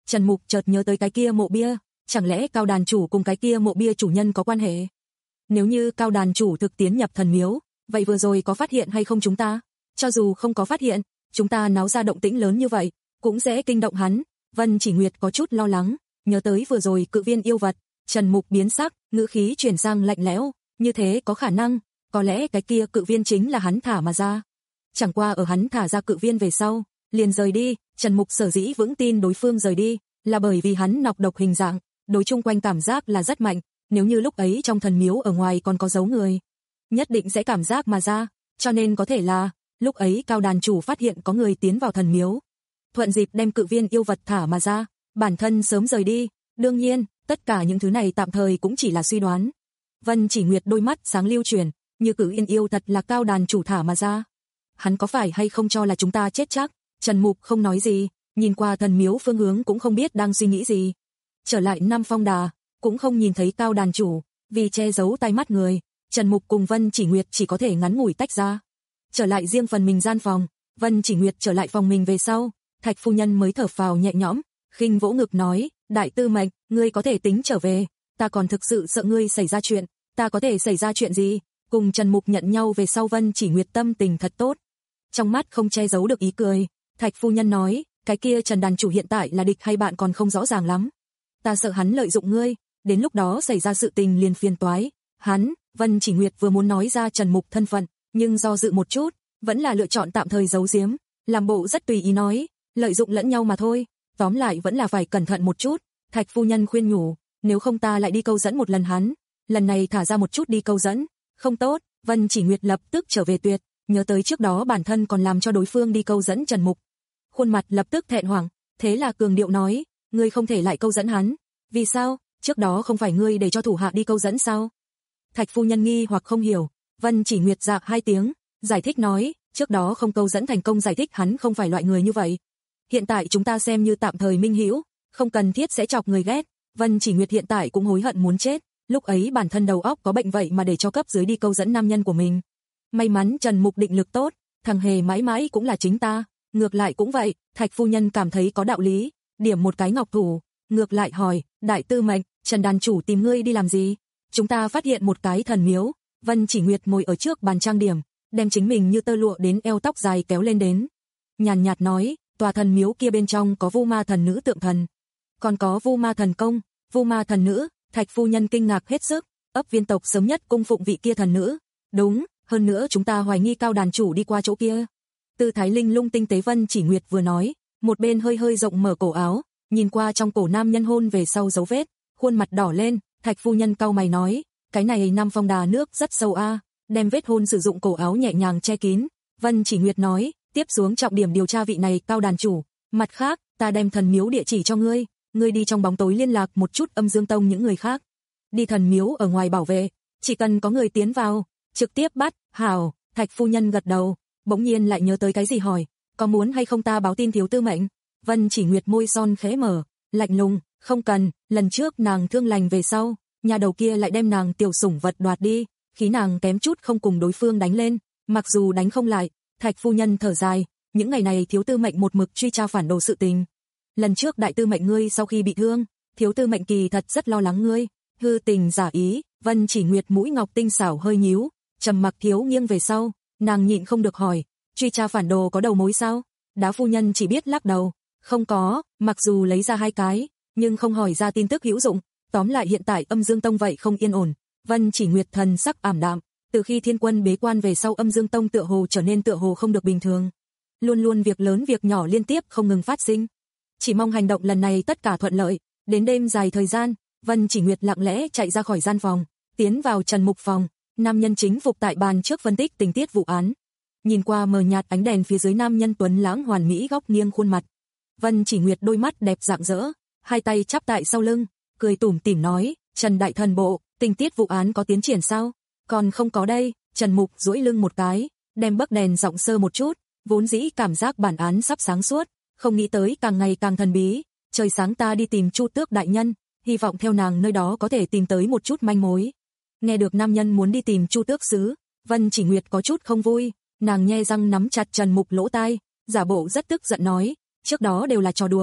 Trần Mục chợt nhớ tới cái kia mộ bia, chẳng lẽ Cao đàn chủ cùng cái kia mộ bia chủ nhân có quan hệ? Nếu như Cao đàn chủ thực tiến nhập thần miếu, vậy vừa rồi có phát hiện hay không chúng ta? Cho dù không có phát hiện, chúng ta náo ra động tĩnh lớn như vậy, cũng dễ kinh động hắn. Vân Chỉ Nguyệt có chút lo lắng, nhớ tới vừa rồi cự viên yêu vật, Trần Mục biến sắc, ngữ khí chuyển sang lạnh lẽo, như thế có khả năng, có lẽ cái kia cự viên chính là hắn thả mà ra. Chẳng qua ở hắn thả ra cự viên về sau, liền rời đi, Trần Mục sở dĩ vững tin đối phương rời đi, là bởi vì hắn nọc độc hình dạng, đối chung quanh cảm giác là rất mạnh, nếu như lúc ấy trong thần miếu ở ngoài còn có dấu người, nhất định sẽ cảm giác mà ra, cho nên có thể là, lúc ấy Cao đàn chủ phát hiện có người tiến vào thần miếu, thuận dịp đem cự viên yêu vật thả mà ra, bản thân sớm rời đi, đương nhiên, tất cả những thứ này tạm thời cũng chỉ là suy đoán. Vân Chỉ Nguyệt đôi mắt sáng lưu chuyển, như cự yên yêu thật là Cao đàn chủ thả mà ra. Hắn có phải hay không cho là chúng ta chết chắc? Trần Mục không nói gì, nhìn qua thần miếu phương hướng cũng không biết đang suy nghĩ gì. Trở lại Nam Phong Đà, cũng không nhìn thấy Cao đàn chủ, vì che giấu tai mắt người, Trần Mục cùng Vân Chỉ Nguyệt chỉ có thể ngắn ngủi tách ra. Trở lại riêng phần mình gian phòng, Vân Chỉ Nguyệt trở lại phòng mình về sau, Thạch phu nhân mới thở phào nhẹ nhõm, khinh vỗ ngực nói, đại tư mệnh, ngươi có thể tính trở về, ta còn thực sự sợ ngươi xảy ra chuyện, ta có thể xảy ra chuyện gì? Cùng Trần Mục nhận nhau về sau Vân Chỉ Nguyệt tâm tình thật tốt, trong mắt không che giấu được ý cười. Thạch phu nhân nói, cái kia Trần đàn chủ hiện tại là địch hay bạn còn không rõ ràng lắm, ta sợ hắn lợi dụng ngươi, đến lúc đó xảy ra sự tình liền phiền toái. Hắn, Vân Chỉ Nguyệt vừa muốn nói ra Trần Mục thân phận, nhưng do dự một chút, vẫn là lựa chọn tạm thời giấu giếm, làm bộ rất tùy ý nói, lợi dụng lẫn nhau mà thôi, tóm lại vẫn là phải cẩn thận một chút. Thạch phu nhân khuyên nhủ, nếu không ta lại đi câu dẫn một lần hắn, lần này thả ra một chút đi câu dẫn, không tốt. Vân Chỉ Nguyệt lập tức trở về tuyệt, nhớ tới trước đó bản thân còn làm cho đối phương đi câu dẫn Trần Mục, khuôn mặt lập tức thẹn hoảng, thế là cường điệu nói, ngươi không thể lại câu dẫn hắn. Vì sao? Trước đó không phải ngươi để cho thủ hạ đi câu dẫn sao? Thạch phu nhân nghi hoặc không hiểu. Vân Chỉ Nguyệt dạ hai tiếng, giải thích nói, trước đó không câu dẫn thành công, giải thích hắn không phải loại người như vậy. Hiện tại chúng ta xem như tạm thời minh hữu, không cần thiết sẽ chọc người ghét. Vân Chỉ Nguyệt hiện tại cũng hối hận muốn chết, lúc ấy bản thân đầu óc có bệnh vậy mà để cho cấp dưới đi câu dẫn nam nhân của mình. May mắn Trần Mục định lực tốt, thằng hề mãi mãi cũng là chính ta, ngược lại cũng vậy. Thạch phu nhân cảm thấy có đạo lý, điểm một cái ngọc thủ, ngược lại hỏi, đại tư mệnh, Trần đàn chủ tìm ngươi đi làm gì? Chúng ta phát hiện một cái thần miếu. Vân Chỉ Nguyệt ngồi ở trước bàn trang điểm, đem chính mình như tơ lụa đến eo tóc dài kéo lên đến, nhàn nhạt nói, tòa thần miếu kia bên trong có Vu Ma thần nữ tượng thần, còn có Vu Ma thần công, Vu Ma thần nữ. Thạch phu nhân kinh ngạc hết sức, ấp viên tộc sớm nhất cung phụng vị kia thần nữ. Đúng, hơn nữa chúng ta hoài nghi Cao đàn chủ đi qua chỗ kia. Tư thái linh lung tinh tế Vân Chỉ Nguyệt vừa nói, một bên hơi hơi rộng mở cổ áo, nhìn qua trong cổ nam nhân hôn về sau dấu vết, khuôn mặt đỏ lên. Thạch phu nhân cau mày nói, cái này Nam Phong Đà nước rất sâu a, à, đem vết hôn sử dụng cổ áo nhẹ nhàng che kín. Vân Chỉ Nguyệt nói, tiếp xuống trọng điểm điều tra vị này Cao đàn chủ, mặt khác, ta đem thần miếu địa chỉ cho ngươi, ngươi đi trong bóng tối liên lạc một chút Âm Dương Tông những người khác, đi thần miếu ở ngoài bảo vệ, chỉ cần có người tiến vào, trực tiếp bắt. Hảo. Thạch phu nhân gật đầu, bỗng nhiên lại nhớ tới cái gì hỏi, có muốn hay không ta báo tin thiếu tư mệnh? Vân Chỉ Nguyệt môi son khẽ mở, lạnh lùng, không cần, lần trước nàng thương lành về sau, nhà đầu kia lại đem nàng tiểu sủng vật đoạt đi, khí nàng kém chút không cùng đối phương đánh lên, mặc dù đánh không lại. Thạch phu nhân thở dài, những ngày này thiếu tư mệnh một mực truy tra phản đồ sự tình. Lần trước đại tư mệnh ngươi sau khi bị thương, thiếu tư mệnh kỳ thật rất lo lắng ngươi, hư tình giả ý. Vân Chỉ Nguyệt mũi ngọc tinh xảo hơi nhíu, trầm mặc thiếu nghiêng về sau, nàng nhịn không được hỏi, truy tra phản đồ có đầu mối sao? Đá phu nhân chỉ biết lắc đầu, không có, mặc dù lấy ra hai cái, nhưng không hỏi ra tin tức hữu dụng. Tóm lại hiện tại Âm Dương Tông vậy không yên ổn. Vân Chỉ Nguyệt thần sắc ảm đạm, từ khi Thiên Quân bế quan về sau Âm Dương Tông tựa hồ trở nên tựa hồ không được bình thường, luôn luôn việc lớn việc nhỏ liên tiếp không ngừng phát sinh. Chỉ mong hành động lần này tất cả thuận lợi. Đến đêm dài thời gian, Vân Chỉ Nguyệt lặng lẽ chạy ra khỏi gian phòng, tiến vào Trần Mục phòng. Nam nhân chính phục tại bàn trước phân tích tình tiết vụ án, nhìn qua mờ nhạt ánh đèn phía dưới nam nhân tuấn lãng hoàn mỹ góc nghiêng khuôn mặt. Vân Chỉ Nguyệt đôi mắt đẹp rạng rỡ, hai tay chắp tại sau lưng, cười tủm tỉm nói, Trần đại thần bộ, tình tiết vụ án có tiến triển sao? Còn không có đây. Trần Mục duỗi lưng một cái, đem bấc đèn giọng sơ một chút, vốn dĩ cảm giác bản án sắp sáng suốt, không nghĩ tới càng ngày càng thần bí. Trời sáng ta đi tìm Chu Tước đại nhân, hy vọng theo nàng nơi đó có thể tìm tới một chút manh mối. Nghe được nam nhân muốn đi tìm Chu Tước sứ, Vân Chỉ Nguyệt có chút không vui, nàng nhe răng nắm chặt Trần Mục lỗ tai, giả bộ rất tức giận nói, trước đó đều là trò đùa,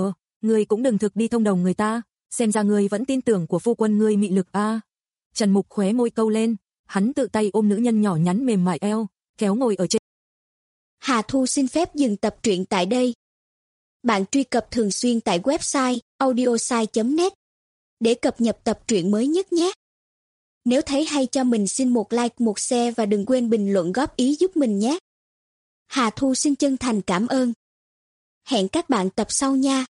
Ngươi cũng đừng thực đi thông đồng người ta, xem ra ngươi vẫn tin tưởng của phu quân ngươi mị lực a. À. Trần Mục khóe môi câu lên, hắn tự tay ôm nữ nhân nhỏ nhắn mềm mại eo, kéo ngồi ở trên. Hà Thu xin phép dừng tập truyện tại đây. Bạn truy cập thường xuyên tại website audiosai chấm net để cập nhật tập truyện mới nhất nhé. Nếu thấy hay cho mình xin một like, một share và đừng quên bình luận góp ý giúp mình nhé. Hà Thu xin chân thành cảm ơn. Hẹn các bạn tập sau nha.